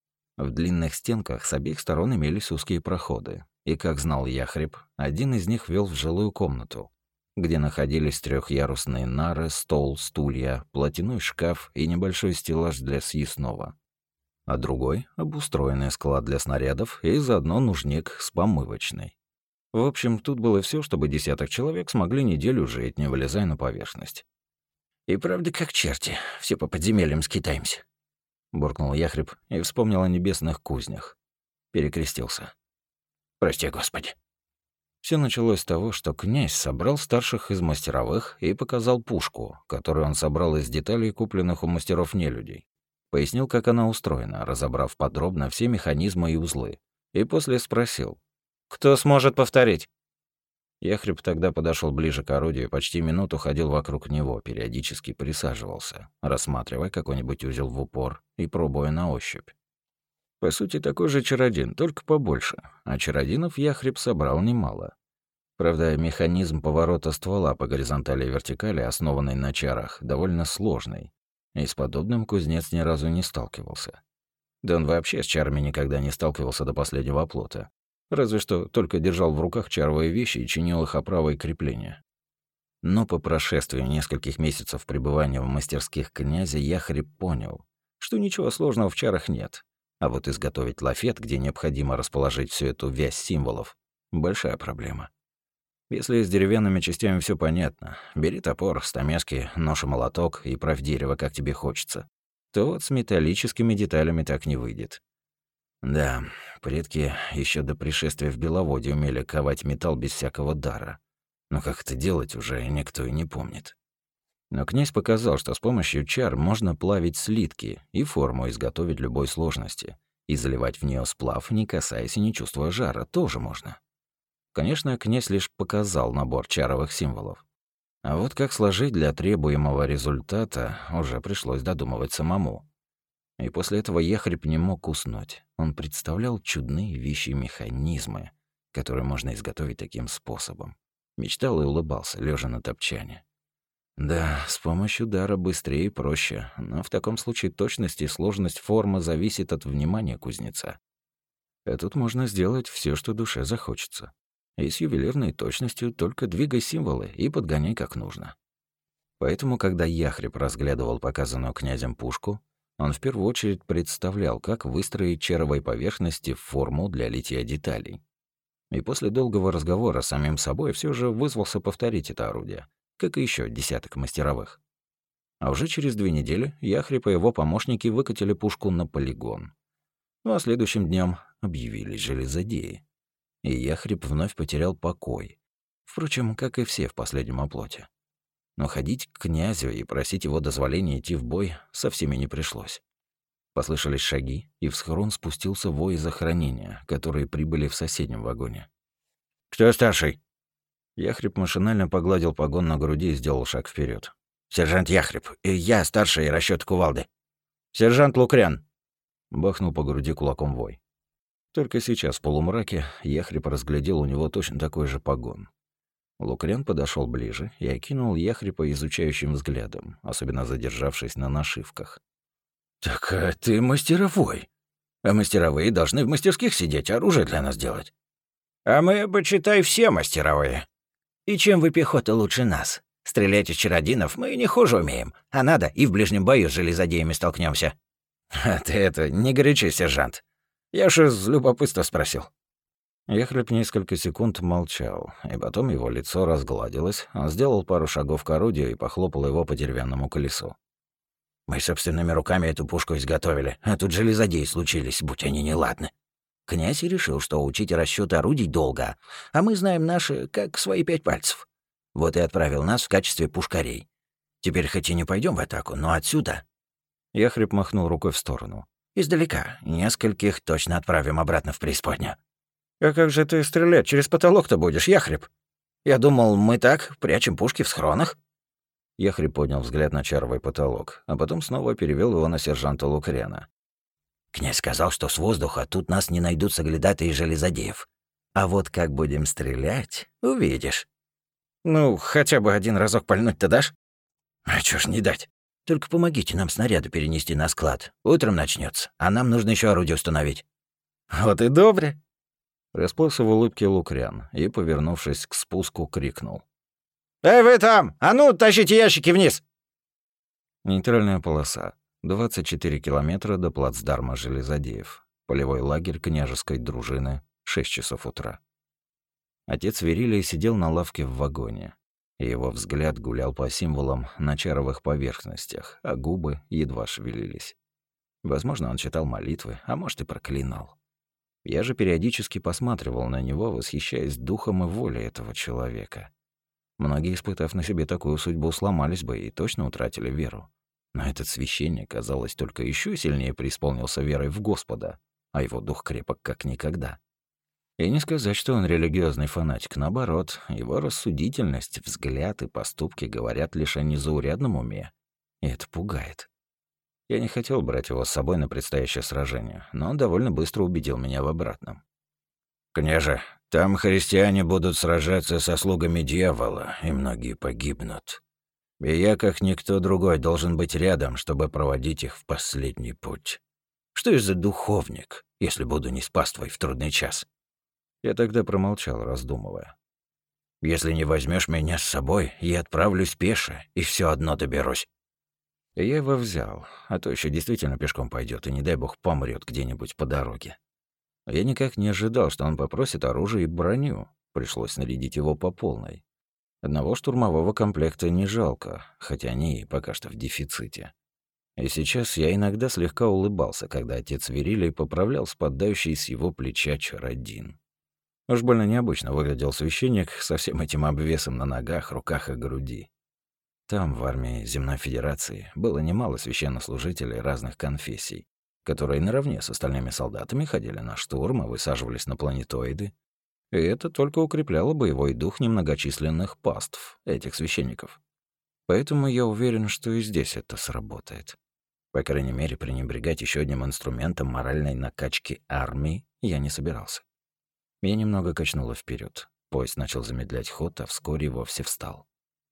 В длинных стенках с обеих сторон имелись узкие проходы, и, как знал Яхрип, один из них вел в жилую комнату, где находились трехъярусные нары, стол, стулья, платяной шкаф и небольшой стеллаж для съестного, а другой — обустроенный склад для снарядов и заодно нужник с помывочной. В общем, тут было все, чтобы десяток человек смогли неделю жить, не вылезая на поверхность.
«И правда, как черти, все по подземельям скитаемся»,
— буркнул Яхрип и вспомнил о небесных кузнях. Перекрестился.
«Прости, Господи».
Все началось с того, что князь собрал старших из мастеровых и показал пушку, которую он собрал из деталей, купленных у мастеров-нелюдей. Пояснил, как она устроена, разобрав подробно все механизмы и узлы, и после спросил: «Кто сможет повторить?» Яхреб тогда подошел ближе к орудию и почти минуту ходил вокруг него, периодически присаживался, рассматривая какой-нибудь узел в упор и пробуя на ощупь. По сути, такой же чародин, только побольше, а чародинов Яхреб собрал немало. Правда, механизм поворота ствола по горизонтали и вертикали, основанный на чарах, довольно сложный, и с подобным кузнец ни разу не сталкивался. Да он вообще с чарами никогда не сталкивался до последнего оплота. Разве что только держал в руках чаровые вещи и чинил их оправы и крепления. Но по прошествии нескольких месяцев пребывания в мастерских князя Яхреб понял, что ничего сложного в чарах нет. А вот изготовить лафет, где необходимо расположить всю эту вязь символов, большая проблема. Если с деревянными частями все понятно, бери топор, стамески, нож и молоток и правь дерево, как тебе хочется, то вот с металлическими деталями так не выйдет. Да, предки еще до пришествия в Беловодье умели ковать металл без всякого дара. Но как это делать, уже никто и не помнит. Но князь показал, что с помощью чар можно плавить слитки и форму изготовить любой сложности. И заливать в нее сплав, не касаясь и не чувствуя жара, тоже можно. Конечно, князь лишь показал набор чаровых символов. А вот как сложить для требуемого результата, уже пришлось додумывать самому. И после этого Яхреб не мог уснуть. Он представлял чудные вещи и механизмы, которые можно изготовить таким способом. Мечтал и улыбался, лежа на топчане. Да, с помощью дара быстрее и проще, но в таком случае точность и сложность формы зависит от внимания кузнеца. А тут можно сделать все, что душе захочется. И с ювелирной точностью только двигай символы и подгоняй как нужно. Поэтому, когда Яхреб разглядывал показанную князем пушку, он в первую очередь представлял, как выстроить чаровой поверхности форму для литья деталей. И после долгого разговора с самим собой все же вызвался повторить это орудие, как и еще десяток мастеровых. А уже через две недели Яхреб и его помощники выкатили пушку на полигон. Ну а следующим днем объявились железодеи. И Яхреб вновь потерял покой. Впрочем, как и все в последнем оплоте. Но ходить к князю и просить его дозволения идти в бой со всеми не пришлось. Послышались шаги, и в схрон спустился вой из охранения, которые прибыли в соседнем вагоне.
«Кто старший?»
Яхреб машинально погладил погон на груди и сделал шаг вперед.
«Сержант Яхреб, и я старший расчёт кувалды».
«Сержант Лукрян!» Бахнул по груди кулаком вой. Только сейчас в полумраке Яхреб разглядел у него точно такой же погон. Лукрян подошел ближе и окинул Яхрепа изучающим взглядом, особенно задержавшись на нашивках.
«Так а ты мастеровой. А мастеровые должны в мастерских сидеть, оружие для нас делать». «А мы, почитай, все мастеровые. И чем вы, пехота, лучше нас? Стрелять из чародинов мы не хуже умеем, а надо и в ближнем бою с железодеями столкнемся. «А ты это, не горячи, сержант. Я же из любопытства спросил».
Яхреб несколько секунд молчал, и потом его лицо разгладилось, он сделал пару шагов к орудию и похлопал его по деревянному колесу.
«Мы собственными руками эту пушку изготовили, а тут железодеи случились, будь они неладны. Князь и решил, что учить расчёт орудий долго, а мы знаем наши, как свои пять пальцев. Вот и отправил нас в качестве пушкарей. Теперь хоть и не пойдем в атаку, но отсюда...»
Яхреб махнул рукой в сторону.
«Издалека. Нескольких точно отправим обратно в преисподнюю».
«А как же ты стрелять? Через потолок-то будешь, Яхреб?»
«Я думал, мы так прячем пушки в схронах».
Яхреб поднял взгляд на чаровый потолок, а потом снова перевел его на сержанта Лукряна.
«Князь сказал, что с воздуха тут нас не найдут соглядатые железодеев. А вот как будем стрелять, увидишь».
«Ну, хотя бы один разок пальнуть-то дашь?»
«А чё ж не дать? Только помогите нам снаряды перенести на склад. Утром начнется, а нам нужно еще орудие установить».
«Вот и добре».
Расплылся в улыбке Лукрян и, повернувшись к спуску, крикнул.
«Эй, вы там! А ну, тащите ящики вниз!»
Нейтральная полоса. двадцать четыре километра до плацдарма железодеев. Полевой лагерь княжеской дружины. шесть часов утра. Отец Верилий сидел на лавке в вагоне, и его взгляд гулял по символам на чаровых поверхностях, а губы едва шевелились. Возможно, он читал молитвы, а может и проклинал. Я же периодически посматривал на него, восхищаясь духом и волей этого человека. Многие, испытав на себе такую судьбу, сломались бы и точно утратили веру. Но этот священник, казалось, только еще сильнее преисполнился верой в Господа, а его дух крепок как никогда. И не сказать, что он религиозный фанатик. Наоборот, его рассудительность, взгляд и поступки говорят лишь о незаурядном уме. И это пугает. Я не хотел брать его с собой на предстоящее сражение, но он довольно быстро убедил меня в обратном.
«Княже, там христиане будут сражаться со слугами дьявола, и многие погибнут. И я, как никто другой, должен быть рядом, чтобы проводить их в последний путь. Что я за духовник, если буду не с паствой в трудный час?»
Я тогда промолчал, раздумывая.
«Если не возьмешь меня с собой, я отправлюсь пеше, и все одно доберусь».
И я его взял, а то еще действительно пешком пойдет и, не дай бог, помрет где-нибудь по дороге. Я никак не ожидал, что он попросит оружие и броню. Пришлось снарядить его по полной. Одного штурмового комплекта не жалко, хотя они пока что в дефиците. И сейчас я иногда слегка улыбался, когда отец Верилий поправлял спадающий с его плеча чародин. Уж больно необычно выглядел священник со всем этим обвесом на ногах, руках и груди. Там, в армии Земной Федерации, было немало священнослужителей разных конфессий, которые наравне с остальными солдатами ходили на штурм и высаживались на планетоиды. И это только укрепляло боевой дух немногочисленных паств, этих священников. Поэтому я уверен, что и здесь это сработает. По крайней мере, пренебрегать еще одним инструментом моральной накачки армии я не собирался. Меня немного качнуло вперед. Поезд начал замедлять ход, а вскоре и вовсе встал.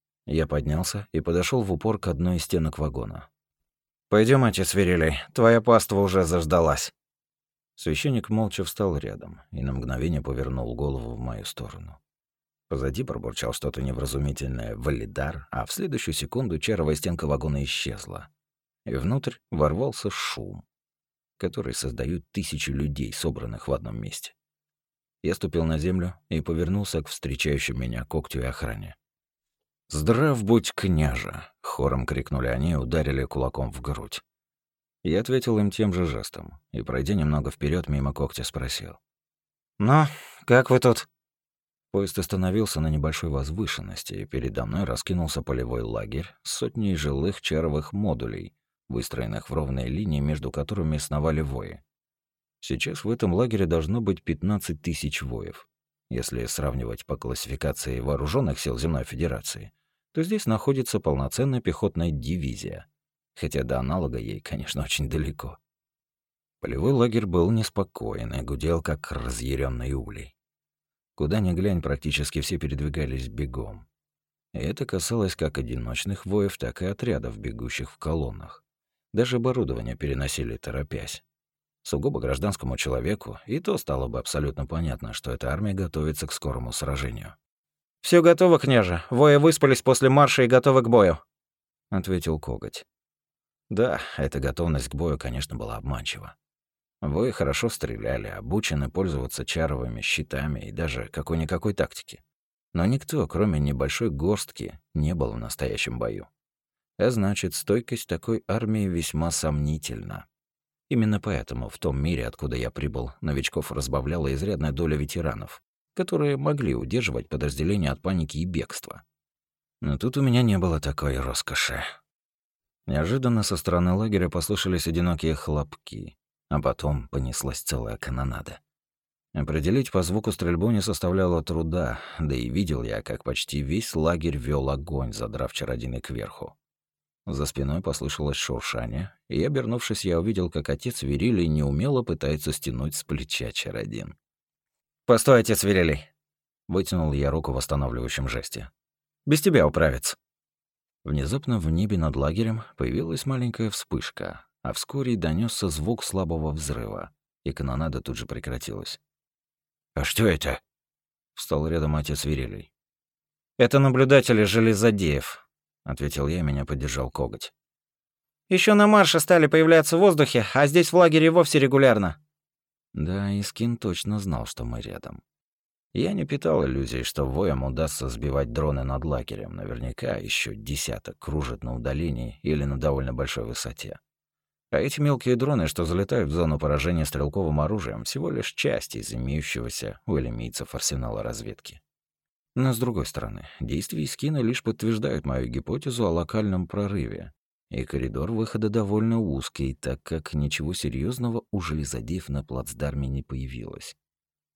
Я поднялся и подошел в упор к одной из стенок вагона. Пойдем, отец Верилий, твоя паства уже заждалась». Священник молча встал рядом и на мгновение повернул голову в мою сторону. Позади пробурчал что-то невразумительное «Валидар», а в следующую секунду чаровая стенка вагона исчезла. И внутрь ворвался шум, который создают тысячи людей, собранных в одном месте. Я ступил на землю и повернулся к встречающим меня когтю и охране. «Здрав будь, княже!» — хором крикнули они и ударили кулаком в грудь. Я ответил им тем же жестом и, пройдя немного вперед, мимо когтя спросил. «Ну, как вы тут?» Поезд остановился на небольшой возвышенности, и передо мной раскинулся полевой лагерь с сотней жилых чаровых модулей, выстроенных в ровной линии, между которыми сновали вои. Сейчас в этом лагере должно быть пятнадцать тысяч воев. Если сравнивать по классификации вооруженных сил Земной Федерации, то здесь находится полноценная пехотная дивизия, хотя до аналога ей, конечно, очень далеко. Полевой лагерь был неспокоен и гудел, как разъяренный улей. Куда ни глянь, практически все передвигались бегом. И это касалось как одиночных воев, так и отрядов, бегущих в колоннах. Даже оборудование переносили торопясь. Сугубо гражданскому человеку и то стало бы абсолютно понятно, что эта армия готовится к скорому сражению.
«Всё готово, княже. Вои выспались после марша и готовы к бою»,
— ответил коготь. Да, эта готовность к бою, конечно, была обманчива. Вои хорошо стреляли, обучены пользоваться чаровыми щитами и даже какой-никакой тактики. Но никто, кроме небольшой горстки, не был в настоящем бою. А значит, стойкость такой армии весьма сомнительна. Именно поэтому в том мире, откуда я прибыл, новичков разбавляла изрядная доля ветеранов, которые могли удерживать подразделения от паники и бегства. Но тут у меня не было такой роскоши. Неожиданно со стороны лагеря послышались одинокие хлопки, а потом понеслась целая канонада. Определить по звуку стрельбу не составляло труда, да и видел я, как почти весь лагерь вел огонь, задрав чародины кверху. За спиной послышалось шуршание, и, обернувшись, я увидел, как отец Верилий неумело пытается стянуть с плеча чародин.
«Постой, отец Верилий!»
— вытянул я руку в восстанавливающем жесте.
«Без тебя управиться!»
Внезапно в небе над лагерем появилась маленькая вспышка, а вскоре донёсся звук слабого взрыва, и канонада тут же прекратилась.
«А что это?»
— встал рядом отец Верилий.
«Это наблюдатели железодеев»,
— ответил я, и меня поддержал коготь.
Еще на марше стали появляться в воздухе, а здесь в лагере вовсе регулярно».
Да, Искин точно знал, что мы рядом. Я не питал иллюзий, что воям удастся сбивать дроны над лагерем. Наверняка еще десяток кружат на удалении или на довольно большой высоте. А эти мелкие дроны, что залетают в зону поражения стрелковым оружием, всего лишь часть из имеющегося у элемийцев арсенала разведки. Но, с другой стороны, действия Искина лишь подтверждают мою гипотезу о локальном прорыве. И коридор выхода довольно узкий, так как ничего серьезного у железодеев на плацдарме не появилось.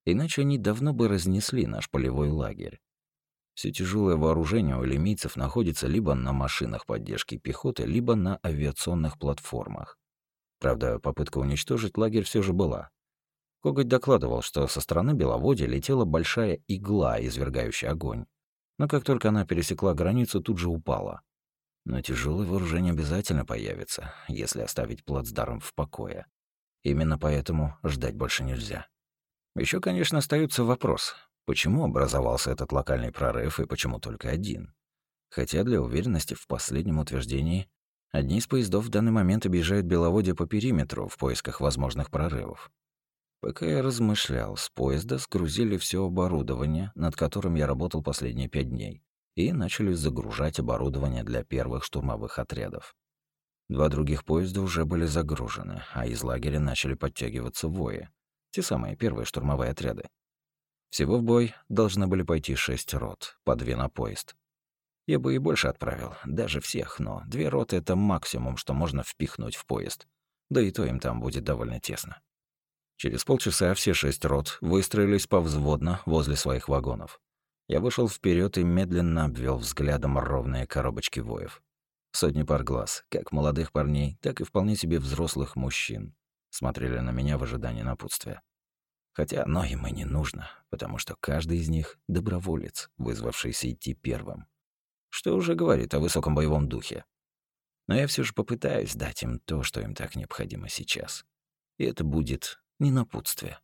Иначе они давно бы разнесли наш полевой лагерь. Все тяжелое вооружение у элемийцев находится либо на машинах поддержки пехоты, либо на авиационных платформах. Правда, попытка уничтожить лагерь все же была. Коготь докладывал, что со стороны Беловодья летела большая игла, извергающая огонь. Но как только она пересекла границу, тут же упала. Но тяжелое вооружение обязательно появится, если оставить плацдарм в покое. Именно поэтому ждать больше нельзя. Еще, конечно, остается вопрос, почему образовался этот локальный прорыв и почему только один? Хотя для уверенности в последнем утверждении одни из поездов в данный момент объезжают Беловодье по периметру в поисках возможных прорывов. Пока я размышлял, с поезда сгрузили все оборудование, над которым я работал последние пять дней, и начали загружать оборудование для первых штурмовых отрядов. Два других поезда уже были загружены, а из лагеря начали подтягиваться вои, те самые первые штурмовые отряды. Всего в бой должны были пойти шесть рот, по две на поезд. Я бы и больше отправил, даже всех, но две роты — это максимум, что можно впихнуть в поезд, да и то им там будет довольно тесно. Через полчаса все шесть рот выстроились повзводно возле своих вагонов. Я вышел вперед и медленно обвел взглядом ровные коробочки воев. Сотни пар глаз, как молодых парней, так и вполне себе взрослых мужчин, смотрели на меня в ожидании напутствия. Хотя оно им и не нужно, потому что каждый из них — доброволец, вызвавшийся идти первым. Что уже говорит о высоком боевом духе. Но я все же попытаюсь дать им то, что им так необходимо сейчас. И это будет не напутствие.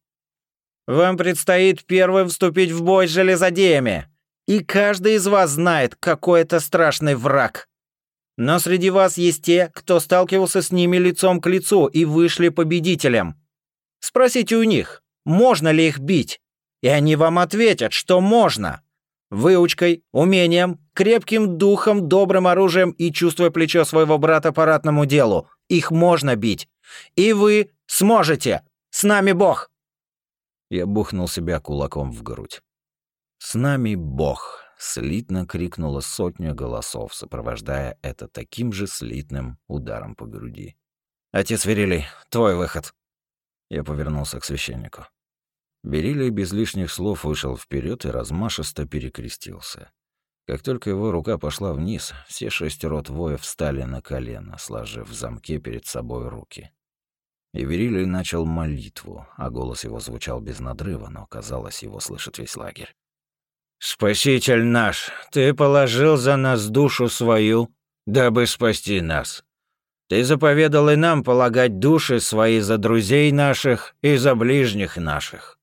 Вам предстоит первым вступить в бой с железодеями. И каждый из вас знает, какой это страшный враг. Но среди вас есть те, кто сталкивался с ними лицом к лицу и вышли победителем. Спросите у них, можно ли их бить. И они вам ответят, что можно. Выучкой, умением, крепким духом, добрым оружием и чувствуя плечо своего брата по ратному делу. Их можно бить. И вы сможете. С нами Бог!»
Я бухнул себя кулаком в грудь. «С нами Бог!» — слитно крикнула сотня голосов, сопровождая это таким же слитным ударом по груди.
«Отец Верилий, твой выход!»
Я повернулся к священнику. Верилий без лишних слов вышел вперед и размашисто перекрестился. Как только его рука пошла вниз, все шесть рот воев встали на колено, сложив в замке перед собой руки. И Верилий начал молитву, а голос его звучал без надрыва, но, казалось, его слышит весь лагерь.
«Спаситель наш, ты положил за нас душу свою, дабы спасти нас. Ты заповедал и нам полагать души свои за друзей наших и за ближних наших.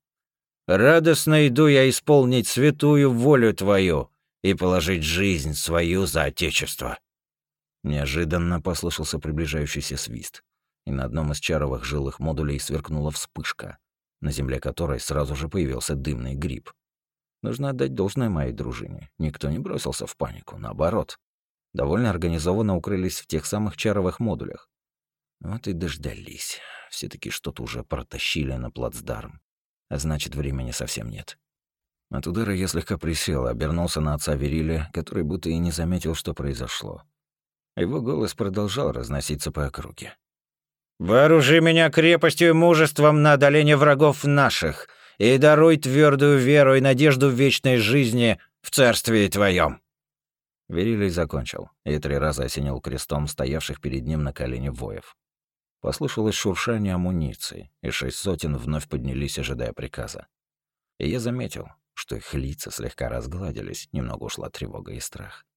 Радостно иду я исполнить святую волю твою и положить жизнь свою за Отечество».
Неожиданно послышался приближающийся свист, и на одном из чаровых жилых модулей сверкнула вспышка, на земле которой сразу же появился дымный гриб. Нужно отдать должное моей дружине. Никто не бросился в панику, наоборот. Довольно организованно укрылись в тех самых чаровых модулях. Вот и дождались. все таки что-то уже протащили на плацдарм. А значит, времени совсем нет. От удара я слегка присел, обернулся на отца Верилия, который будто и не заметил, что произошло. Его голос продолжал разноситься по округе.
«Вооружи меня крепостью и мужеством на одоление врагов наших, и даруй твердую веру и надежду в вечной жизни в царстве твоем».
Верилий закончил и три раза осенил крестом стоявших перед ним на колене воев. Послышалось шуршание амуниции, и шесть сотен вновь поднялись, ожидая приказа. И я заметил, что их лица слегка разгладились, немного ушла тревога и страх.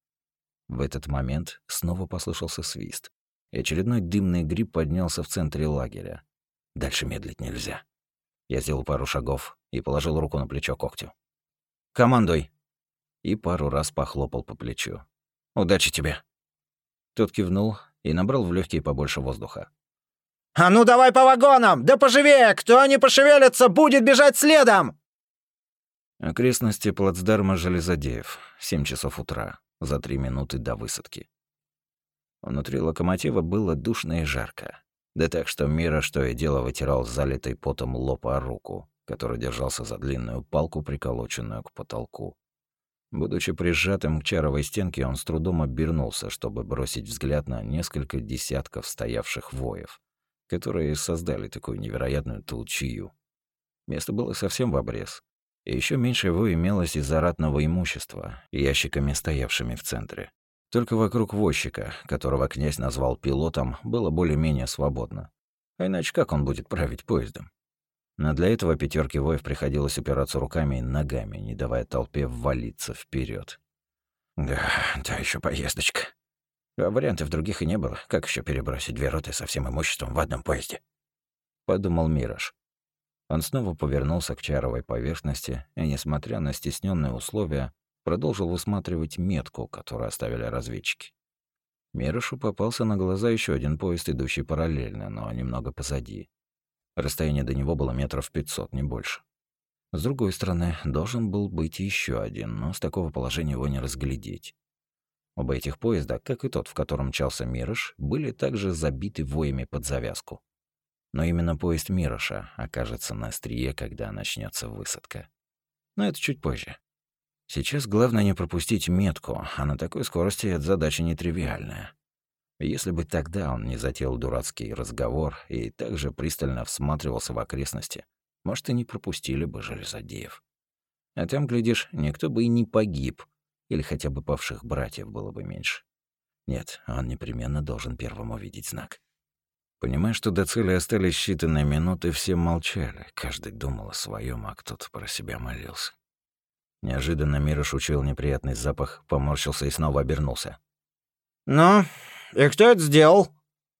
В этот момент снова послышался свист, и очередной дымный гриб поднялся в центре лагеря. Дальше медлить нельзя. Я сделал пару шагов и положил руку на плечо Когтю. «Командуй!» И пару раз похлопал по плечу. «Удачи тебе!» Тот кивнул и набрал в легкие побольше воздуха.
«А ну давай по вагонам! Да поживее! Кто не пошевелится, будет бежать следом!»
Окрестности плацдарма Железодеев. Семь часов утра. За три минуты до высадки. Внутри локомотива было душно и жарко. Да так, что Мира что и дело вытирал залитый потом лоб о руку, который держался за длинную палку, приколоченную к потолку. Будучи прижатым к чаровой стенке, он с трудом обернулся, чтобы бросить взгляд на несколько десятков стоявших воев, которые создали такую невероятную толчью. Место было совсем в обрез. И еще меньше его имелось из-за ратного имущества, ящиками, стоявшими в центре. Только вокруг возчика, которого князь назвал пилотом, было более-менее свободно. А иначе как он будет править поездом? Но для этого пятерке воев приходилось упираться руками и ногами, не давая толпе ввалиться вперед. Да, да еще поездочка. А вариантов других и не было. Как еще перебросить две роты со всем имуществом в одном поезде? Подумал Мирош. Он снова повернулся к чаровой поверхности и, несмотря на стесненные условия, продолжил высматривать метку, которую оставили разведчики. Мирошу попался на глаза еще один поезд, идущий параллельно, но немного позади. Расстояние до него было метров пятьсот, не больше. С другой стороны, должен был быть еще один, но с такого положения его не разглядеть. Оба этих поезда, как и тот, в котором мчался Мирош, были также забиты воями под завязку. Но именно поезд Мироша окажется на острие, когда начнется высадка. Но это чуть позже. Сейчас главное не пропустить метку, а на такой скорости эта задача нетривиальная. Если бы тогда он не затеял дурацкий разговор и также пристально всматривался в окрестности, может, и не пропустили бы железодеев. А там, глядишь, никто бы и не погиб, или хотя бы павших братьев было бы меньше. Нет, он непременно должен первым увидеть знак. Понимая, что до цели остались считанные минуты, все молчали, каждый думал о своем, а кто-то про себя молился. Неожиданно Мирош учуял неприятный запах, поморщился и снова обернулся.
«Ну, и кто это сделал?»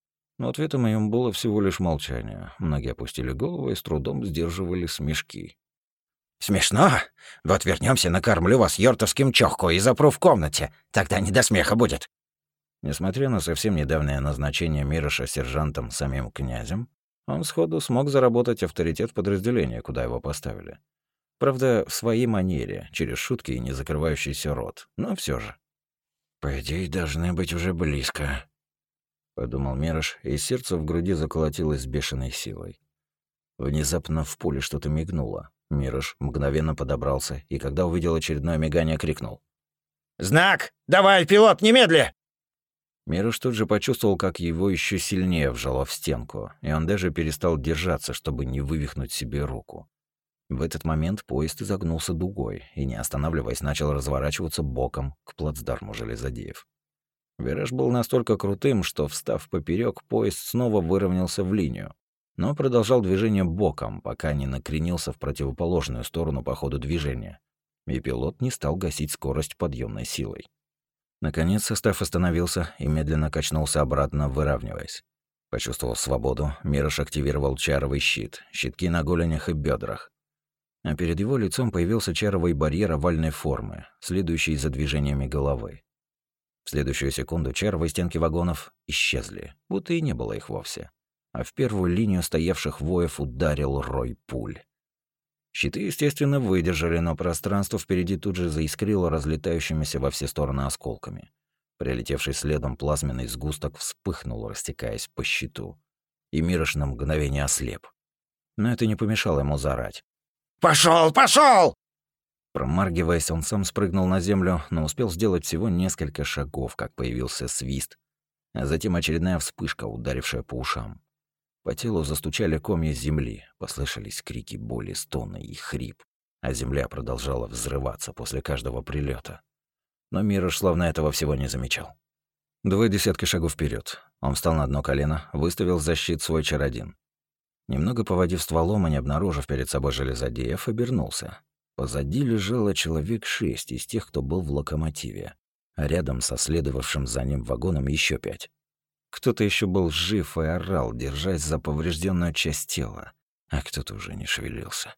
Но ответом им было всего лишь молчание. Многие опустили голову и с трудом сдерживали смешки.
«Смешно? Вот вернемся, накормлю вас йортовским чохку и запру в комнате. Тогда не до смеха будет».
Несмотря на совсем недавнее назначение Мироша сержантом самим князем, он сходу смог заработать авторитет подразделения, куда его поставили. Правда, в своей манере, через шутки и не закрывающийся рот, но все же.
«По идее, должны быть уже близко»,
— подумал Мирош, и сердце в груди заколотилось с бешеной силой. Внезапно в поле что-то мигнуло. Мирош мгновенно подобрался, и когда увидел очередное мигание, крикнул.
«Знак! Давай, пилот, немедли!»
Мирош тут же почувствовал, как его еще сильнее вжало в стенку, и он даже перестал держаться, чтобы не вывихнуть себе руку. В этот момент поезд изогнулся дугой и, не останавливаясь, начал разворачиваться боком к плацдарму железодеев. Вираж был настолько крутым, что, встав поперек, поезд снова выровнялся в линию, но продолжал движение боком, пока не накренился в противоположную сторону по ходу движения, и пилот не стал гасить скорость подъемной силой. Наконец состав остановился и медленно качнулся обратно, выравниваясь. Почувствовав свободу, Мирош активировал чаровый щит, щитки на голенях и бедрах. А перед его лицом появился чаровый барьер овальной формы, следующий за движениями головы. В следующую секунду чаровые стенки вагонов исчезли, будто и не было их вовсе. А в первую линию стоявших воев ударил рой пуль. Щиты, естественно, выдержали, но пространство впереди тут же заискрило разлетающимися во все стороны осколками. Прилетевший следом плазменный сгусток вспыхнул, растекаясь по щиту. И Мирош на мгновение ослеп. Но это не помешало ему заорать.
«Пошёл, пошёл!»
Промаргиваясь, он сам спрыгнул на землю, но успел сделать всего несколько шагов, как появился свист, а затем очередная вспышка, ударившая по ушам. По телу застучали комья земли, послышались крики боли, стоны и хрип, а земля продолжала взрываться после каждого прилета. Но Мирош словно этого всего не замечал. Два десятка шагов вперед. Он встал на одно колено, выставил за щит свой чародин. Немного поводив стволом и не обнаружив перед собой железодеев, обернулся. Позади лежало человек шесть из тех, кто был в локомотиве, а рядом со следовавшим за ним вагоном еще пять. Кто-то еще был жив и орал, держась за поврежденную часть тела, а кто-то уже не шевелился.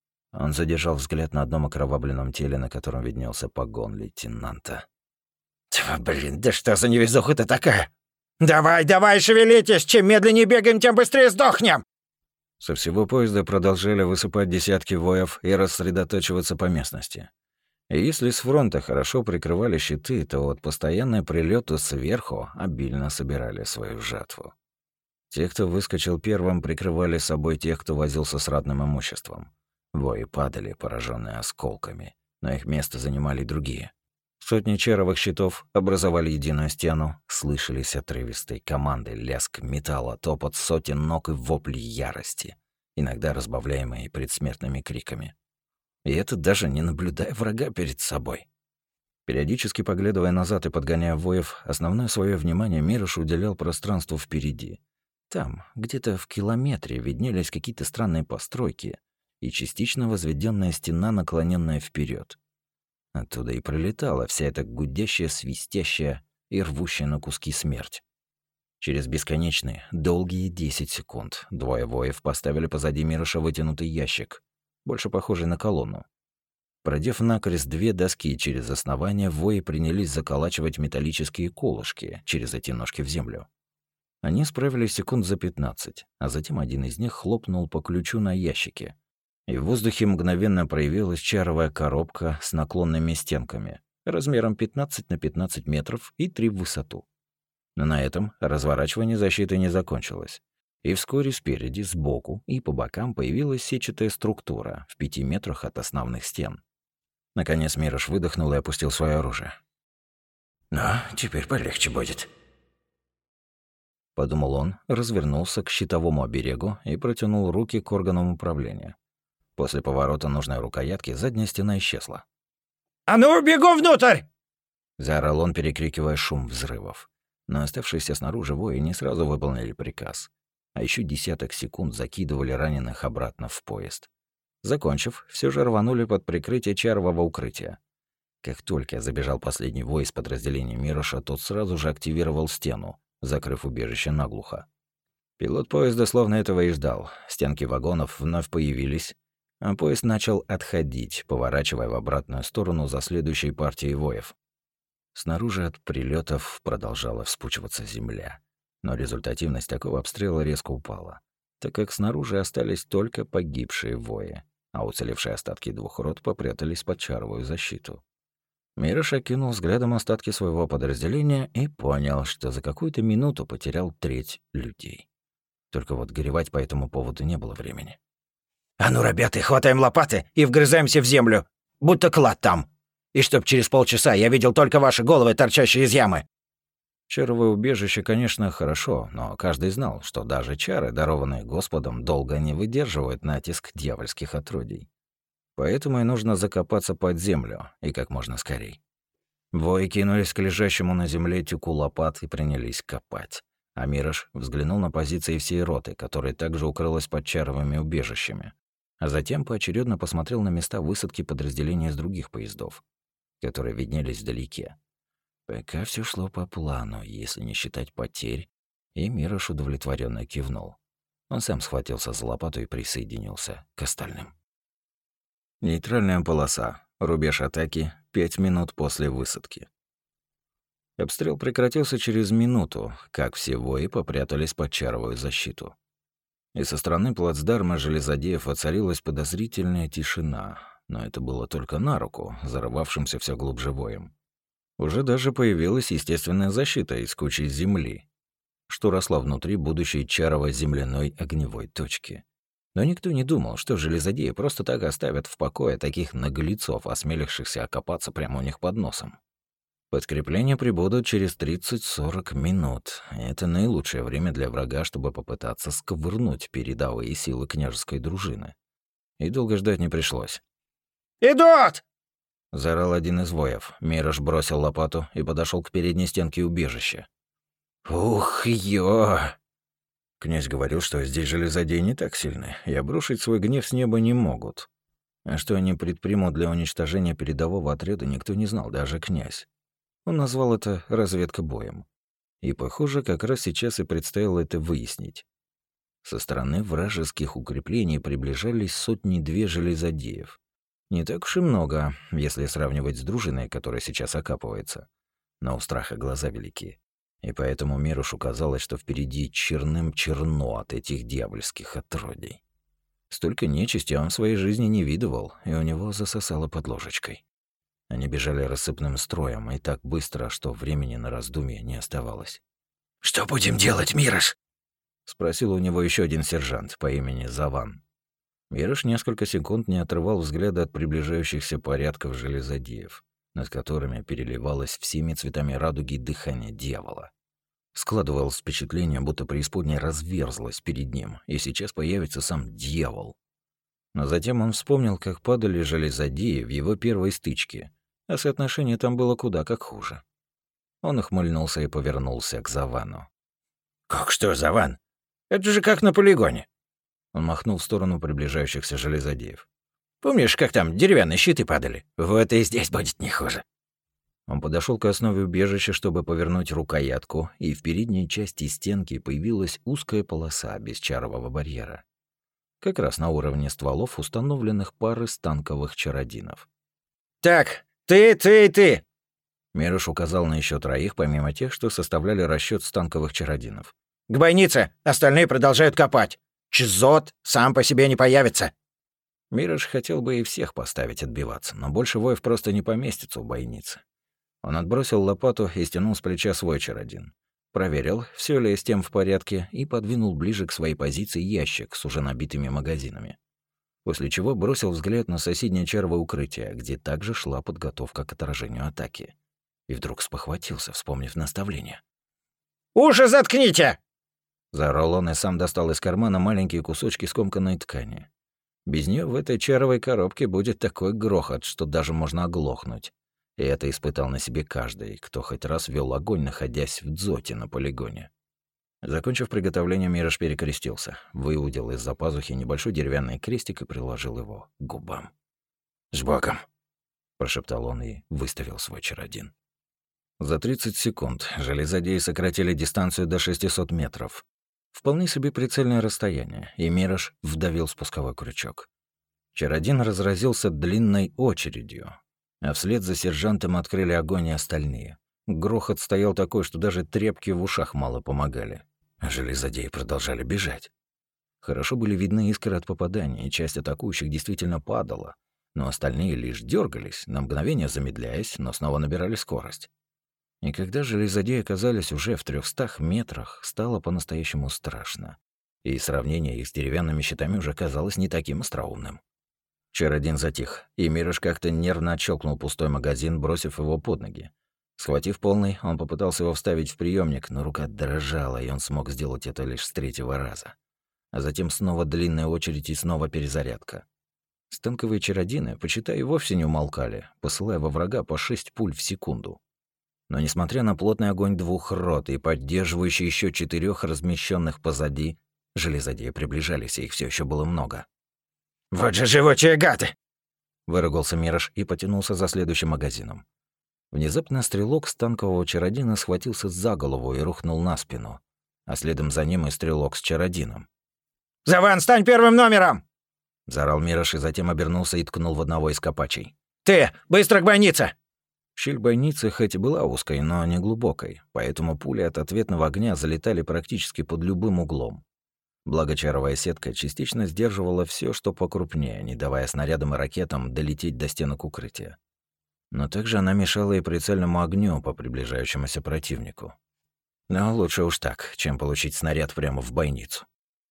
Он задержал взгляд на одном окровавленном теле, на котором виднелся погон лейтенанта.
«Тьфу, блин, да что за невезуха-то такая? Давай, давай, шевелитесь! Чем медленнее бегаем, тем быстрее сдохнем!»
Со всего поезда продолжали высыпать десятки воев и рассредоточиваться по местности. И если с фронта хорошо прикрывали щиты, то вот постоянные прилеты сверху обильно собирали свою жатву. Те, кто выскочил первым, прикрывали собой тех, кто возился с ратным имуществом. Вои падали, пораженные осколками, но их место занимали другие. Сотни чаровых щитов образовали единую стену, слышались отрывистые команды, лязг металла, топот сотен ног и вопли ярости. иногда разбавляемые предсмертными криками. И это даже не наблюдая врага перед собой. Периодически поглядывая назад и подгоняя воев, основное свое внимание Мирош уделял пространству впереди. Там, где-то в километре, виднелись какие-то странные постройки и частично возведенная стена, наклоненная вперед. Оттуда и пролетала вся эта гудящая, свистящая и рвущая на куски смерть. Через бесконечные, долгие десять секунд двое воев поставили позади Мироша вытянутый ящик, больше похожий на колонну. Продев накрест две доски через основание, вои принялись заколачивать металлические колышки через эти ножки в землю. Они справились секунд за пятнадцать, а затем один из них хлопнул по ключу на ящике, и в воздухе мгновенно проявилась чаровая коробка с наклонными стенками, размером пятнадцать на пятнадцать метров и три в высоту. Но на этом разворачивание защиты не закончилось. И вскоре спереди, сбоку и по бокам появилась сетчатая структура в пяти метрах от основных стен. Наконец Мирош выдохнул и опустил свое оружие.
«Ну, теперь полегче будет»,
— подумал он, развернулся к щитовому оберегу и протянул руки к органам управления. После поворота нужной рукоятки задняя стена исчезла.
«А ну, бегу внутрь!»
— заорал он, перекрикивая шум взрывов. Но оставшиеся снаружи вои не сразу выполнили приказ, а еще десяток секунд закидывали раненых обратно в поезд. Закончив, все же рванули под прикрытие чарового укрытия. Как только забежал последний вой из подразделения Мироша, тот сразу же активировал стену, закрыв убежище наглухо. Пилот поезда словно этого и ждал. Стенки вагонов вновь появились, а поезд начал отходить, поворачивая в обратную сторону за следующей партией воев. Снаружи от прилетов продолжала вспучиваться земля, но результативность такого обстрела резко упала, так как снаружи остались только погибшие вои, а уцелевшие остатки двух рот попрятались под чаровую защиту. Мирош окинул взглядом остатки своего подразделения и понял, что за какую-то минуту потерял треть людей. Только вот горевать по этому поводу не было времени.
«А ну, ребята, хватаем лопаты и вгрызаемся в землю, будто клад там. И чтоб через полчаса я видел только ваши головы, торчащие из ямы».
Чаровое убежище, конечно, хорошо, но каждый знал, что даже чары, дарованные Господом, долго не выдерживают натиск дьявольских отродий. Поэтому и нужно закопаться под землю, и как можно скорей. Вои кинулись к лежащему на земле тюку лопат и принялись копать. А Мирош взглянул на позиции всей роты, которая также укрылась под чаровыми убежищами. А затем поочередно посмотрел на места высадки подразделения с других поездов, которые виднелись вдалеке. Пока все шло по плану, если не считать потерь, и Мирош удовлетворенно кивнул. Он сам схватился за лопату и присоединился к остальным. Нейтральная полоса. Рубеж атаки — пять минут после высадки. Обстрел прекратился через минуту, как все вои попрятались под чаровую защиту. И со стороны плацдарма железодеев воцарилась подозрительная тишина, но это было только на руку зарывавшимся все глубже воем. Уже даже появилась естественная защита из кучи земли, что росла внутри будущей чарово-земляной огневой точки. Но никто не думал, что железодеи просто так оставят в покое таких наглецов, осмелившихся окопаться прямо у них под носом. Подкрепления прибудут через тридцать-сорок минут. И это наилучшее время для врага, чтобы попытаться сковырнуть передовые силы княжеской дружины. И долго ждать не пришлось.
«Идут!»
— заорал один из воев. Мирош бросил лопату и подошел к передней стенке убежища.
«Ух, ё!»
Князь говорил, что здесь железодеи не так сильны, и обрушить свой гнев с неба не могут. А что они предпримут для уничтожения передового отряда, никто не знал, даже князь. Он назвал это разведка боем. И, похоже, как раз сейчас и предстояло это выяснить. Со стороны вражеских укреплений приближались сотни-две железодеев. Не так уж и много, если сравнивать с дружиной, которая сейчас окапывается. Но у страха глаза велики. И поэтому Мирошу казалось, что впереди черным черно от этих дьявольских отродий. Столько нечисти он в своей жизни не видывал, и у него засосало под ложечкой. Они бежали рассыпным строем, и так быстро, что времени на раздумье не оставалось.
«Что будем делать, Мирош?»
— спросил у него еще один сержант по имени Заван. Мирош несколько секунд не отрывал взгляда от приближающихся порядков железодеев, над которыми переливалось всеми цветами радуги дыхание дьявола. Складывалось впечатление, будто преисподняя разверзлась перед ним, и сейчас появится сам дьявол. Но затем он вспомнил, как падали железодеи в его первой стычке, а соотношение там было куда как хуже. Он ухмыльнулся и повернулся к Завану.
«Как что, Заван? Это же как на полигоне!»
Он махнул в сторону приближающихся железодеев.
«Помнишь, как там деревянные щиты падали? Вот и здесь будет не хуже».
Он подошел к основе убежища, чтобы повернуть рукоятку, и в передней части стенки появилась узкая полоса бесчарового барьера. Как раз на уровне стволов, установленных пары станковых чародинов.
«Так, ты, ты и ты!»
Мирош указал на еще троих, помимо тех, что составляли расчет станковых чародинов.
«К бойнице! Остальные продолжают копать! Чизот сам по себе не появится!»
Мирош хотел бы и всех поставить отбиваться, но больше воев просто не поместится в бойнице. Он отбросил лопату и стянул с плеча свой чародин. Проверил, все ли с тем в порядке, и подвинул ближе к своей позиции ящик с уже набитыми магазинами. После чего бросил взгляд на соседнее чаровое укрытие, где также шла подготовка к отражению атаки. И вдруг спохватился, вспомнив наставление.
«Уши заткните!»
Заорал он и сам достал из кармана маленькие кусочки скомканной ткани. Без нее в этой чаровой коробке будет такой грохот, что даже можно оглохнуть. И это испытал на себе каждый, кто хоть раз вел огонь, находясь в дзоте на полигоне. Закончив приготовление, Мирош перекрестился, выудил из-за пазухи небольшой деревянный крестик и приложил его к губам.
«С Богом!»
— прошептал он и выставил свой чародин. За тридцать секунд железодеи сократили дистанцию до шестисот метров. Вполне себе прицельное расстояние, и Мирош вдавил спусковой крючок. Чародин разразился длинной очередью, а вслед за сержантом открыли огонь и остальные. Грохот стоял такой, что даже трепки в ушах мало помогали. Железодеи продолжали бежать. Хорошо были видны искры от попадания, и часть атакующих действительно падала, но остальные лишь дергались, на мгновение замедляясь, но снова набирали скорость. И когда железодеи оказались уже в трехстах метрах, стало по-настоящему страшно. И сравнение их с деревянными щитами уже казалось не таким остроумным. Чародин затих, и Мирош как-то нервно отщелкнул пустой магазин, бросив его под ноги. Схватив полный, он попытался его вставить в приемник, но рука дрожала, и он смог сделать это лишь с третьего раза. А затем снова длинная очередь и снова перезарядка. Станковые чародины, почитай, и вовсе не умолкали, посылая во врага по шесть пуль в секунду. Но несмотря на плотный огонь двух рот и поддерживающий еще четырех размещенных позади, железодеи приближались, и их все еще было много.
«Вот же живучие гады!»
— выругался Мирош и потянулся за следующим магазином. Внезапно стрелок с танкового чародина схватился за голову и рухнул на спину, а следом за ним и стрелок с чародином.
«Заван, стань первым номером!»
— заорал Мирош и затем обернулся и ткнул в одного из копачей.
«Ты, быстро к бойнице!»
Щель бойницы хоть и была узкой, но не глубокой, поэтому пули от ответного огня залетали практически под любым углом. Благо чаровая сетка частично сдерживала все, что покрупнее, не давая снарядам и ракетам долететь до стенок укрытия. Но также она мешала и прицельному огню по приближающемуся противнику. Но лучше уж так, чем получить снаряд прямо в бойницу.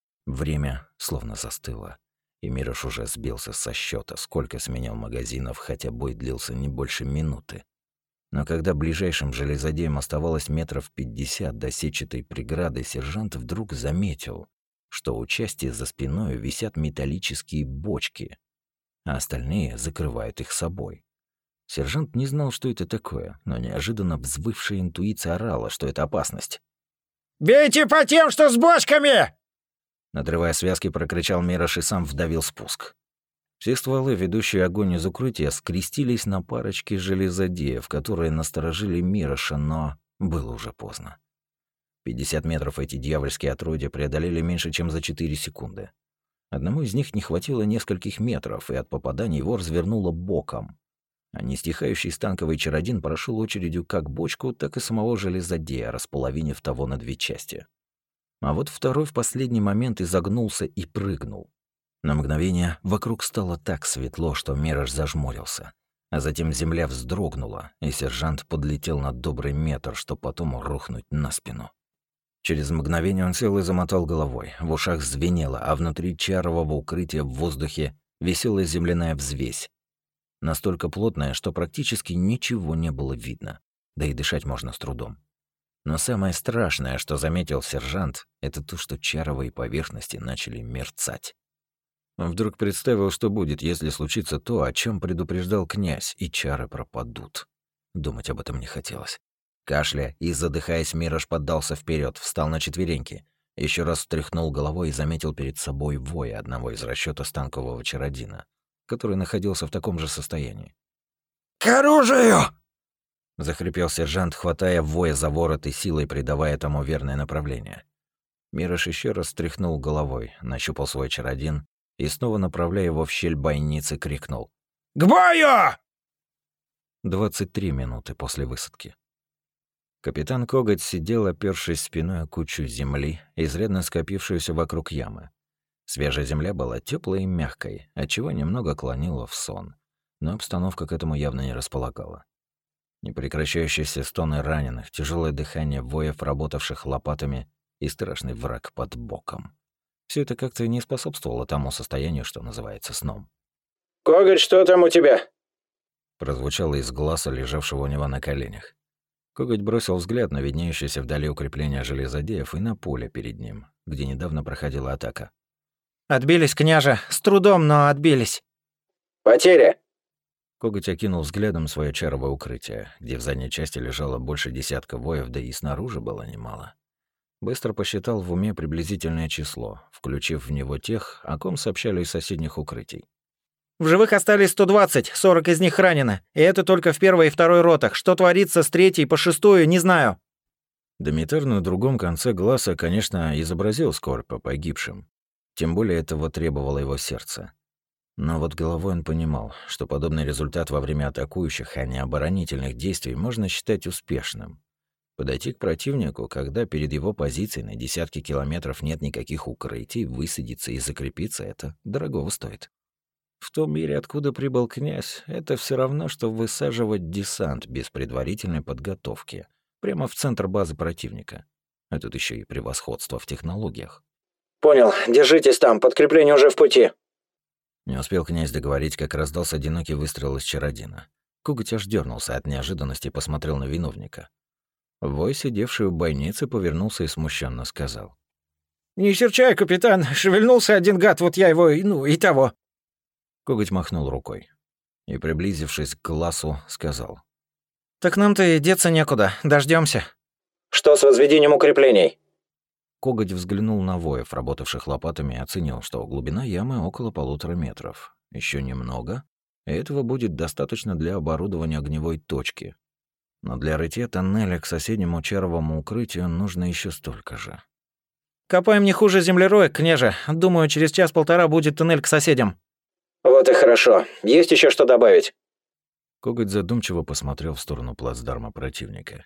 Время словно застыло, и Мирош уже сбился со счета, сколько сменял магазинов, хотя бой длился не больше минуты. Но когда ближайшим железодеям оставалось метров пятьдесят до сетчатой преграды, сержант вдруг заметил, что у части за спиной висят металлические бочки, а остальные закрывают их собой. Сержант не знал, что это такое, но неожиданно взвывшая интуиция орала, что это опасность.
«Бейте по тем, что с бочками!»
Надрывая связки, прокричал Мирош и сам вдавил спуск. Все стволы, ведущие огонь из укрытия, скрестились на парочке железодеев, которые насторожили Мироша, но было уже поздно. пятьдесят метров эти дьявольские отродья преодолели меньше, чем за четыре секунды. Одному из них не хватило нескольких метров, и от попадания его развернуло боком. А нестихающий станковый чародин прошел очередью как бочку, так и самого железодея, располовинив того на две части. А вот второй в последний момент изогнулся и прыгнул. На мгновение вокруг стало так светло, что Мирош зажмурился. А затем земля вздрогнула, и сержант подлетел на добрый метр, чтобы потом рухнуть на спину. Через мгновение он сел и замотал головой. В ушах звенело, а внутри чарового укрытия в воздухе висела земляная взвесь. Настолько плотная, что практически ничего не было видно. Да и дышать можно с трудом. Но самое страшное, что заметил сержант, это то, что чаровые поверхности начали мерцать. Он вдруг представил, что будет, если случится то, о чем предупреждал князь, и чары пропадут. Думать об этом не хотелось. Кашля и, задыхаясь, Мирош поддался вперед, встал на четвереньки, еще раз встряхнул головой и заметил перед собой воя одного из расчёта станкового чародина, который находился в таком же состоянии.
«К оружию!»
— захрипел сержант, хватая воя за ворот и силой придавая тому верное направление. Мирош еще раз встряхнул головой, нащупал свой чародин и, снова направляя его в щель бойницы, крикнул:
«К бою!»
двадцать три минуты после высадки. Капитан Коготь сидел, опёршись спиной о кучу земли, изрядно скопившуюся вокруг ямы. Свежая земля была тёплой и мягкой, отчего немного клонила в сон, но обстановка к этому явно не располагала. Непрекращающиеся стоны раненых, тяжелое дыхание воев, работавших лопатами, и страшный враг под боком. Все это как-то не способствовало тому состоянию, что называется сном.
«Коготь, что там у тебя?»
Прозвучало из глаза, лежавшего у него на коленях. Коготь бросил взгляд на виднеющееся вдали укрепление железодеев и на поле перед ним, где недавно проходила атака.
«Отбились, княже. С трудом, но отбились». «Потеря!»
Коготь окинул взглядом свое чаровое укрытие, где в задней части лежало больше десятка воев, да и снаружи было немало. Быстро посчитал в уме приблизительное число, включив в него тех, о ком сообщали из соседних укрытий.
«В живых остались сто двадцать, сорок из них ранены. И это только в первой и второй ротах. Что творится с третьей по шестую, не знаю».
Домитар на другом конце глаза, конечно, изобразил скорбь по погибшим. Тем более этого требовало его сердце. Но вот головой он понимал, что подобный результат во время атакующих, а не оборонительных действий можно считать успешным. Подойти к противнику, когда перед его позицией на десятки километров нет никаких укрытий, высадиться и закрепиться — это дорогого стоит. В том мире, откуда прибыл князь, это все равно, что высаживать десант без предварительной подготовки прямо в центр базы противника. А тут еще и превосходство в технологиях.
«Понял. Держитесь там. Подкрепление уже в пути».
Не успел князь договорить, как раздался одинокий выстрел из чародина. Коготь аж дернулся от неожиданности и посмотрел на виновника. Вой, сидевший у бойницы, повернулся и смущенно сказал:
«Не серчай, капитан. Шевельнулся один гад, вот я его, ну, и того».
Коготь махнул рукой и, приблизившись к глазу, сказал:
«Так нам-то и деться некуда. Дождемся».
«Что с возведением укреплений?»
Коготь взглянул на воев, работавших лопатами, и оценил, что глубина ямы около полутора метров. Еще немного, и этого будет достаточно для оборудования огневой точки. Но для рытья тоннеля к соседнему чаровому укрытию нужно еще столько же.
«Копаем не хуже землероек, княже. Думаю, через час-полтора будет туннель к соседям».
«Вот и хорошо. Есть еще что добавить?»
Коготь задумчиво посмотрел в сторону плацдарма противника.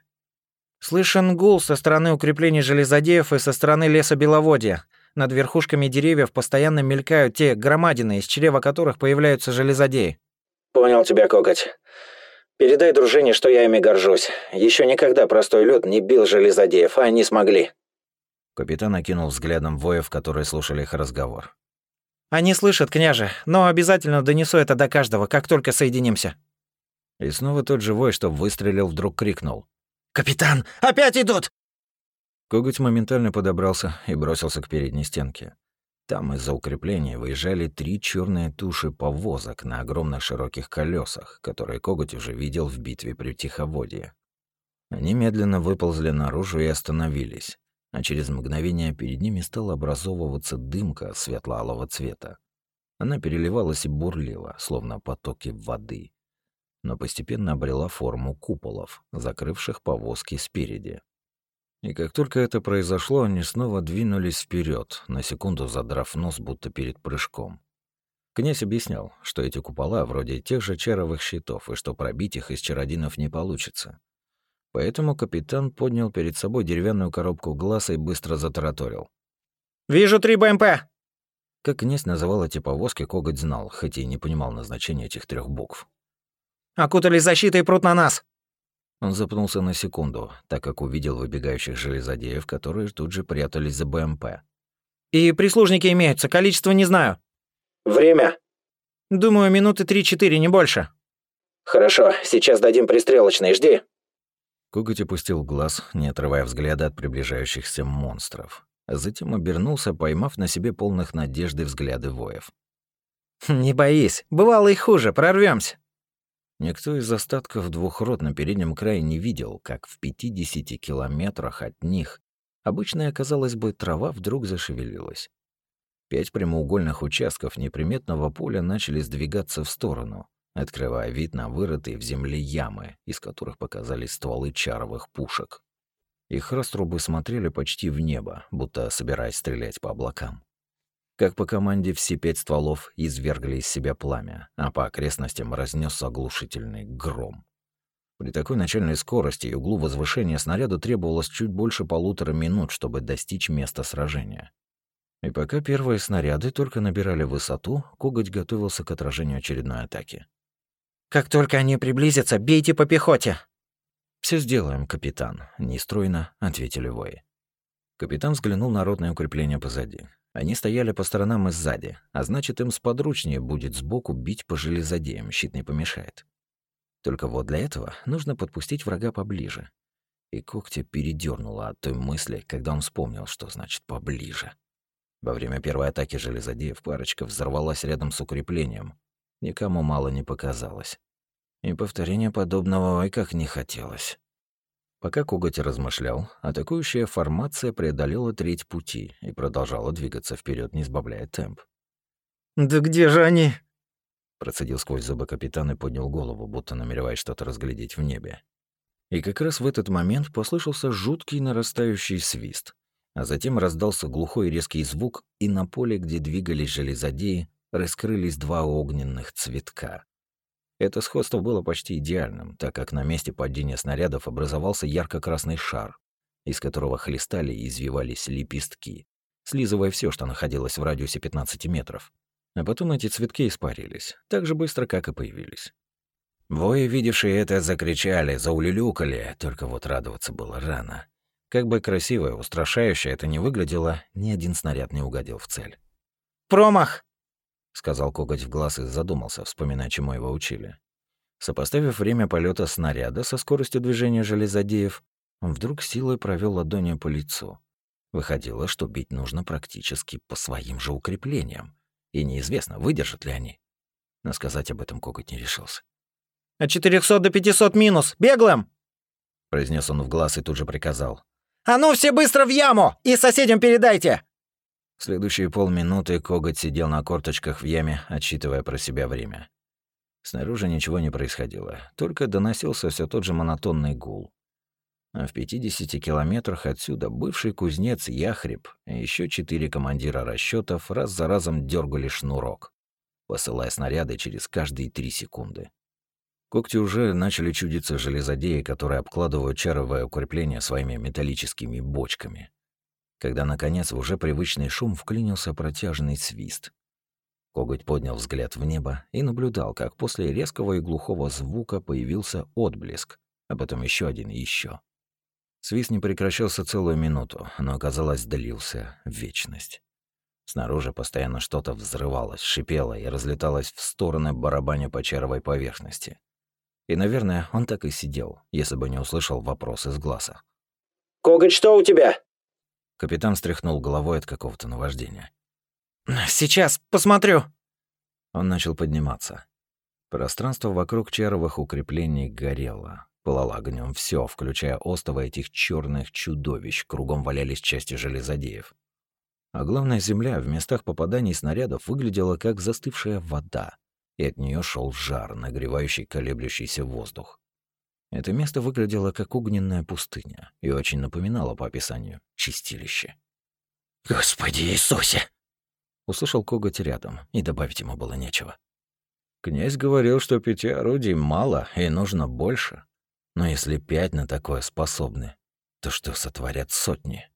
«Слышен гул со стороны укреплений железодеев и со стороны леса Беловодья. Над верхушками деревьев постоянно мелькают те громадины, из чрева которых появляются железодеи».
«Понял тебя, Коготь. Передай дружине, что я ими горжусь. Еще никогда простой люд не бил железодеев, а они смогли».
Капитан окинул взглядом воев, которые слушали их разговор.
«Они слышат, княже, но обязательно донесу это до каждого, как только соединимся».
И снова тот же вой, что выстрелил, вдруг крикнул:
«Капитан, опять идут!»
Коготь моментально подобрался и бросился к передней стенке. Там из-за укрепления выезжали три черные туши повозок на огромных широких колесах, которые Коготь уже видел в битве при Тиховодье. Они медленно выползли наружу и остановились, а через мгновение перед ними стала образовываться дымка светло-алого цвета. Она переливалась и бурлила, словно потоки воды, но постепенно обрела форму куполов, закрывших повозки спереди. И как только это произошло, они снова двинулись вперед, на секунду задрав нос, будто перед прыжком. Князь объяснял, что эти купола вроде тех же чаровых щитов, и что пробить их из чародинов не получится. Поэтому капитан поднял перед собой деревянную коробку глаз и быстро затараторил:
«Вижу три БМП!»
Как князь называл эти повозки, Коготь знал, хоть и не понимал назначения этих трех букв.
«Окутались защитой и прут на нас!»
Он запнулся на секунду, так как увидел выбегающих железодеев, которые тут же прятались за БМП.
«И прислужники имеются, количество не знаю».
«Время?»
«Думаю, минуты три-четыре, не больше».
«Хорошо, сейчас дадим пристрелочный, жди».
Коготь опустил глаз, не отрывая взгляда от приближающихся монстров. А затем обернулся, поймав на себе полных надежды взгляды воев.
«Не боись, бывало и хуже, прорвемся.
Никто из остатков двух рот на переднем крае не видел, как в пятидесяти километрах от них обычная, казалось бы, трава вдруг зашевелилась. Пять прямоугольных участков неприметного поля начали сдвигаться в сторону, открывая вид на вырытые в земле ямы, из которых показались стволы чаровых пушек. Их раструбы смотрели почти в небо, будто собираясь стрелять по облакам. Как по команде все пять стволов извергли из себя пламя, а по окрестностям разнесся оглушительный гром. При такой начальной скорости и углу возвышения снаряду требовалось чуть больше полутора минут, чтобы достичь места сражения. И пока первые снаряды только набирали высоту, Коготь готовился к отражению очередной атаки.
«Как только они приблизятся, бейте по пехоте!»
«Все сделаем, капитан», — нестройно ответили вои. Капитан взглянул на ротное укрепление позади. Они стояли по сторонам и сзади, а значит, им сподручнее будет сбоку бить по железодеям, щит не помешает. Только вот для этого нужно подпустить врага поближе. И Когтя передёрнуло от той мысли, когда он вспомнил, что значит «поближе». Во время первой атаки железодеев парочка взорвалась рядом с укреплением. Никому мало не показалось. И повторения подобного ой как не хотелось. Пока Коготь размышлял, атакующая формация преодолела треть пути и продолжала двигаться вперед, не сбавляя темп.
«Да где же они?»
Процедил сквозь зубы капитан и поднял голову, будто намереваясь что-то разглядеть в небе. И как раз в этот момент послышался жуткий нарастающий свист, а затем раздался глухой резкий звук, и на поле, где двигались железодеи, раскрылись два огненных цветка. Это сходство было почти идеальным, так как на месте падения снарядов образовался ярко-красный шар, из которого хлестали и извивались лепестки, слизывая все, что находилось в радиусе пятнадцати метров. А потом эти цветки испарились, так же быстро, как и появились. Вои, видевшие это, закричали, заулюлюкали, только вот радоваться было рано. Как бы красиво и устрашающе это ни выглядело, ни один снаряд не угодил в цель.
«Промах!»
— сказал Коготь в глаз и задумался, вспоминая, чему его учили. Сопоставив время полета снаряда со скоростью движения железодеев, он вдруг силой провел ладонью по лицу. Выходило, что бить нужно практически по своим же укреплениям, и неизвестно, выдержат ли они. Но сказать об этом Коготь не решился.
«От четырехсот до пятисот минус! Беглым!»
— произнес он в глаз и тут же приказал.
«А ну все быстро в яму! И соседям передайте!»
В следующие полминуты Коготь сидел на корточках в яме, отсчитывая про себя время. Снаружи ничего не происходило, только доносился все тот же монотонный гул. А в пятидесяти километрах отсюда бывший кузнец Яхреб и еще четыре командира расчетов раз за разом дергали шнурок, посылая снаряды через каждые три секунды. Когти уже начали чудиться железодеи, которые обкладывают чаровое укрепление своими металлическими бочками, когда, наконец, в уже привычный шум вклинился протяжный свист. Коготь поднял взгляд в небо и наблюдал, как после резкого и глухого звука появился отблеск, а потом еще один и еще. Свист не прекращался целую минуту, но, казалось, длился вечность. Снаружи постоянно что-то взрывалось, шипело и разлеталось в стороны, барабаня по чаровой поверхности. И, наверное, он так и сидел, если бы не услышал вопрос из глаза.
«Коготь, что у тебя?»
Капитан стряхнул головой от какого-то наваждения.
«Сейчас посмотрю».
Он начал подниматься. Пространство вокруг чаровых укреплений горело. Пылало огнем все, включая остовы этих черных чудовищ, кругом валялись части железодеев. А главное, земля в местах попаданий снарядов выглядела как застывшая вода, и от нее шел жар, нагревающий колеблющийся воздух. Это место выглядело как огненная пустыня и очень напоминало по описанию чистилище.
«Господи Иисусе!»
Услышал Коготь рядом, и добавить ему было нечего. Князь говорил, что пяти орудий мало и нужно больше. Но если пять на такое способны, то что сотворят сотни?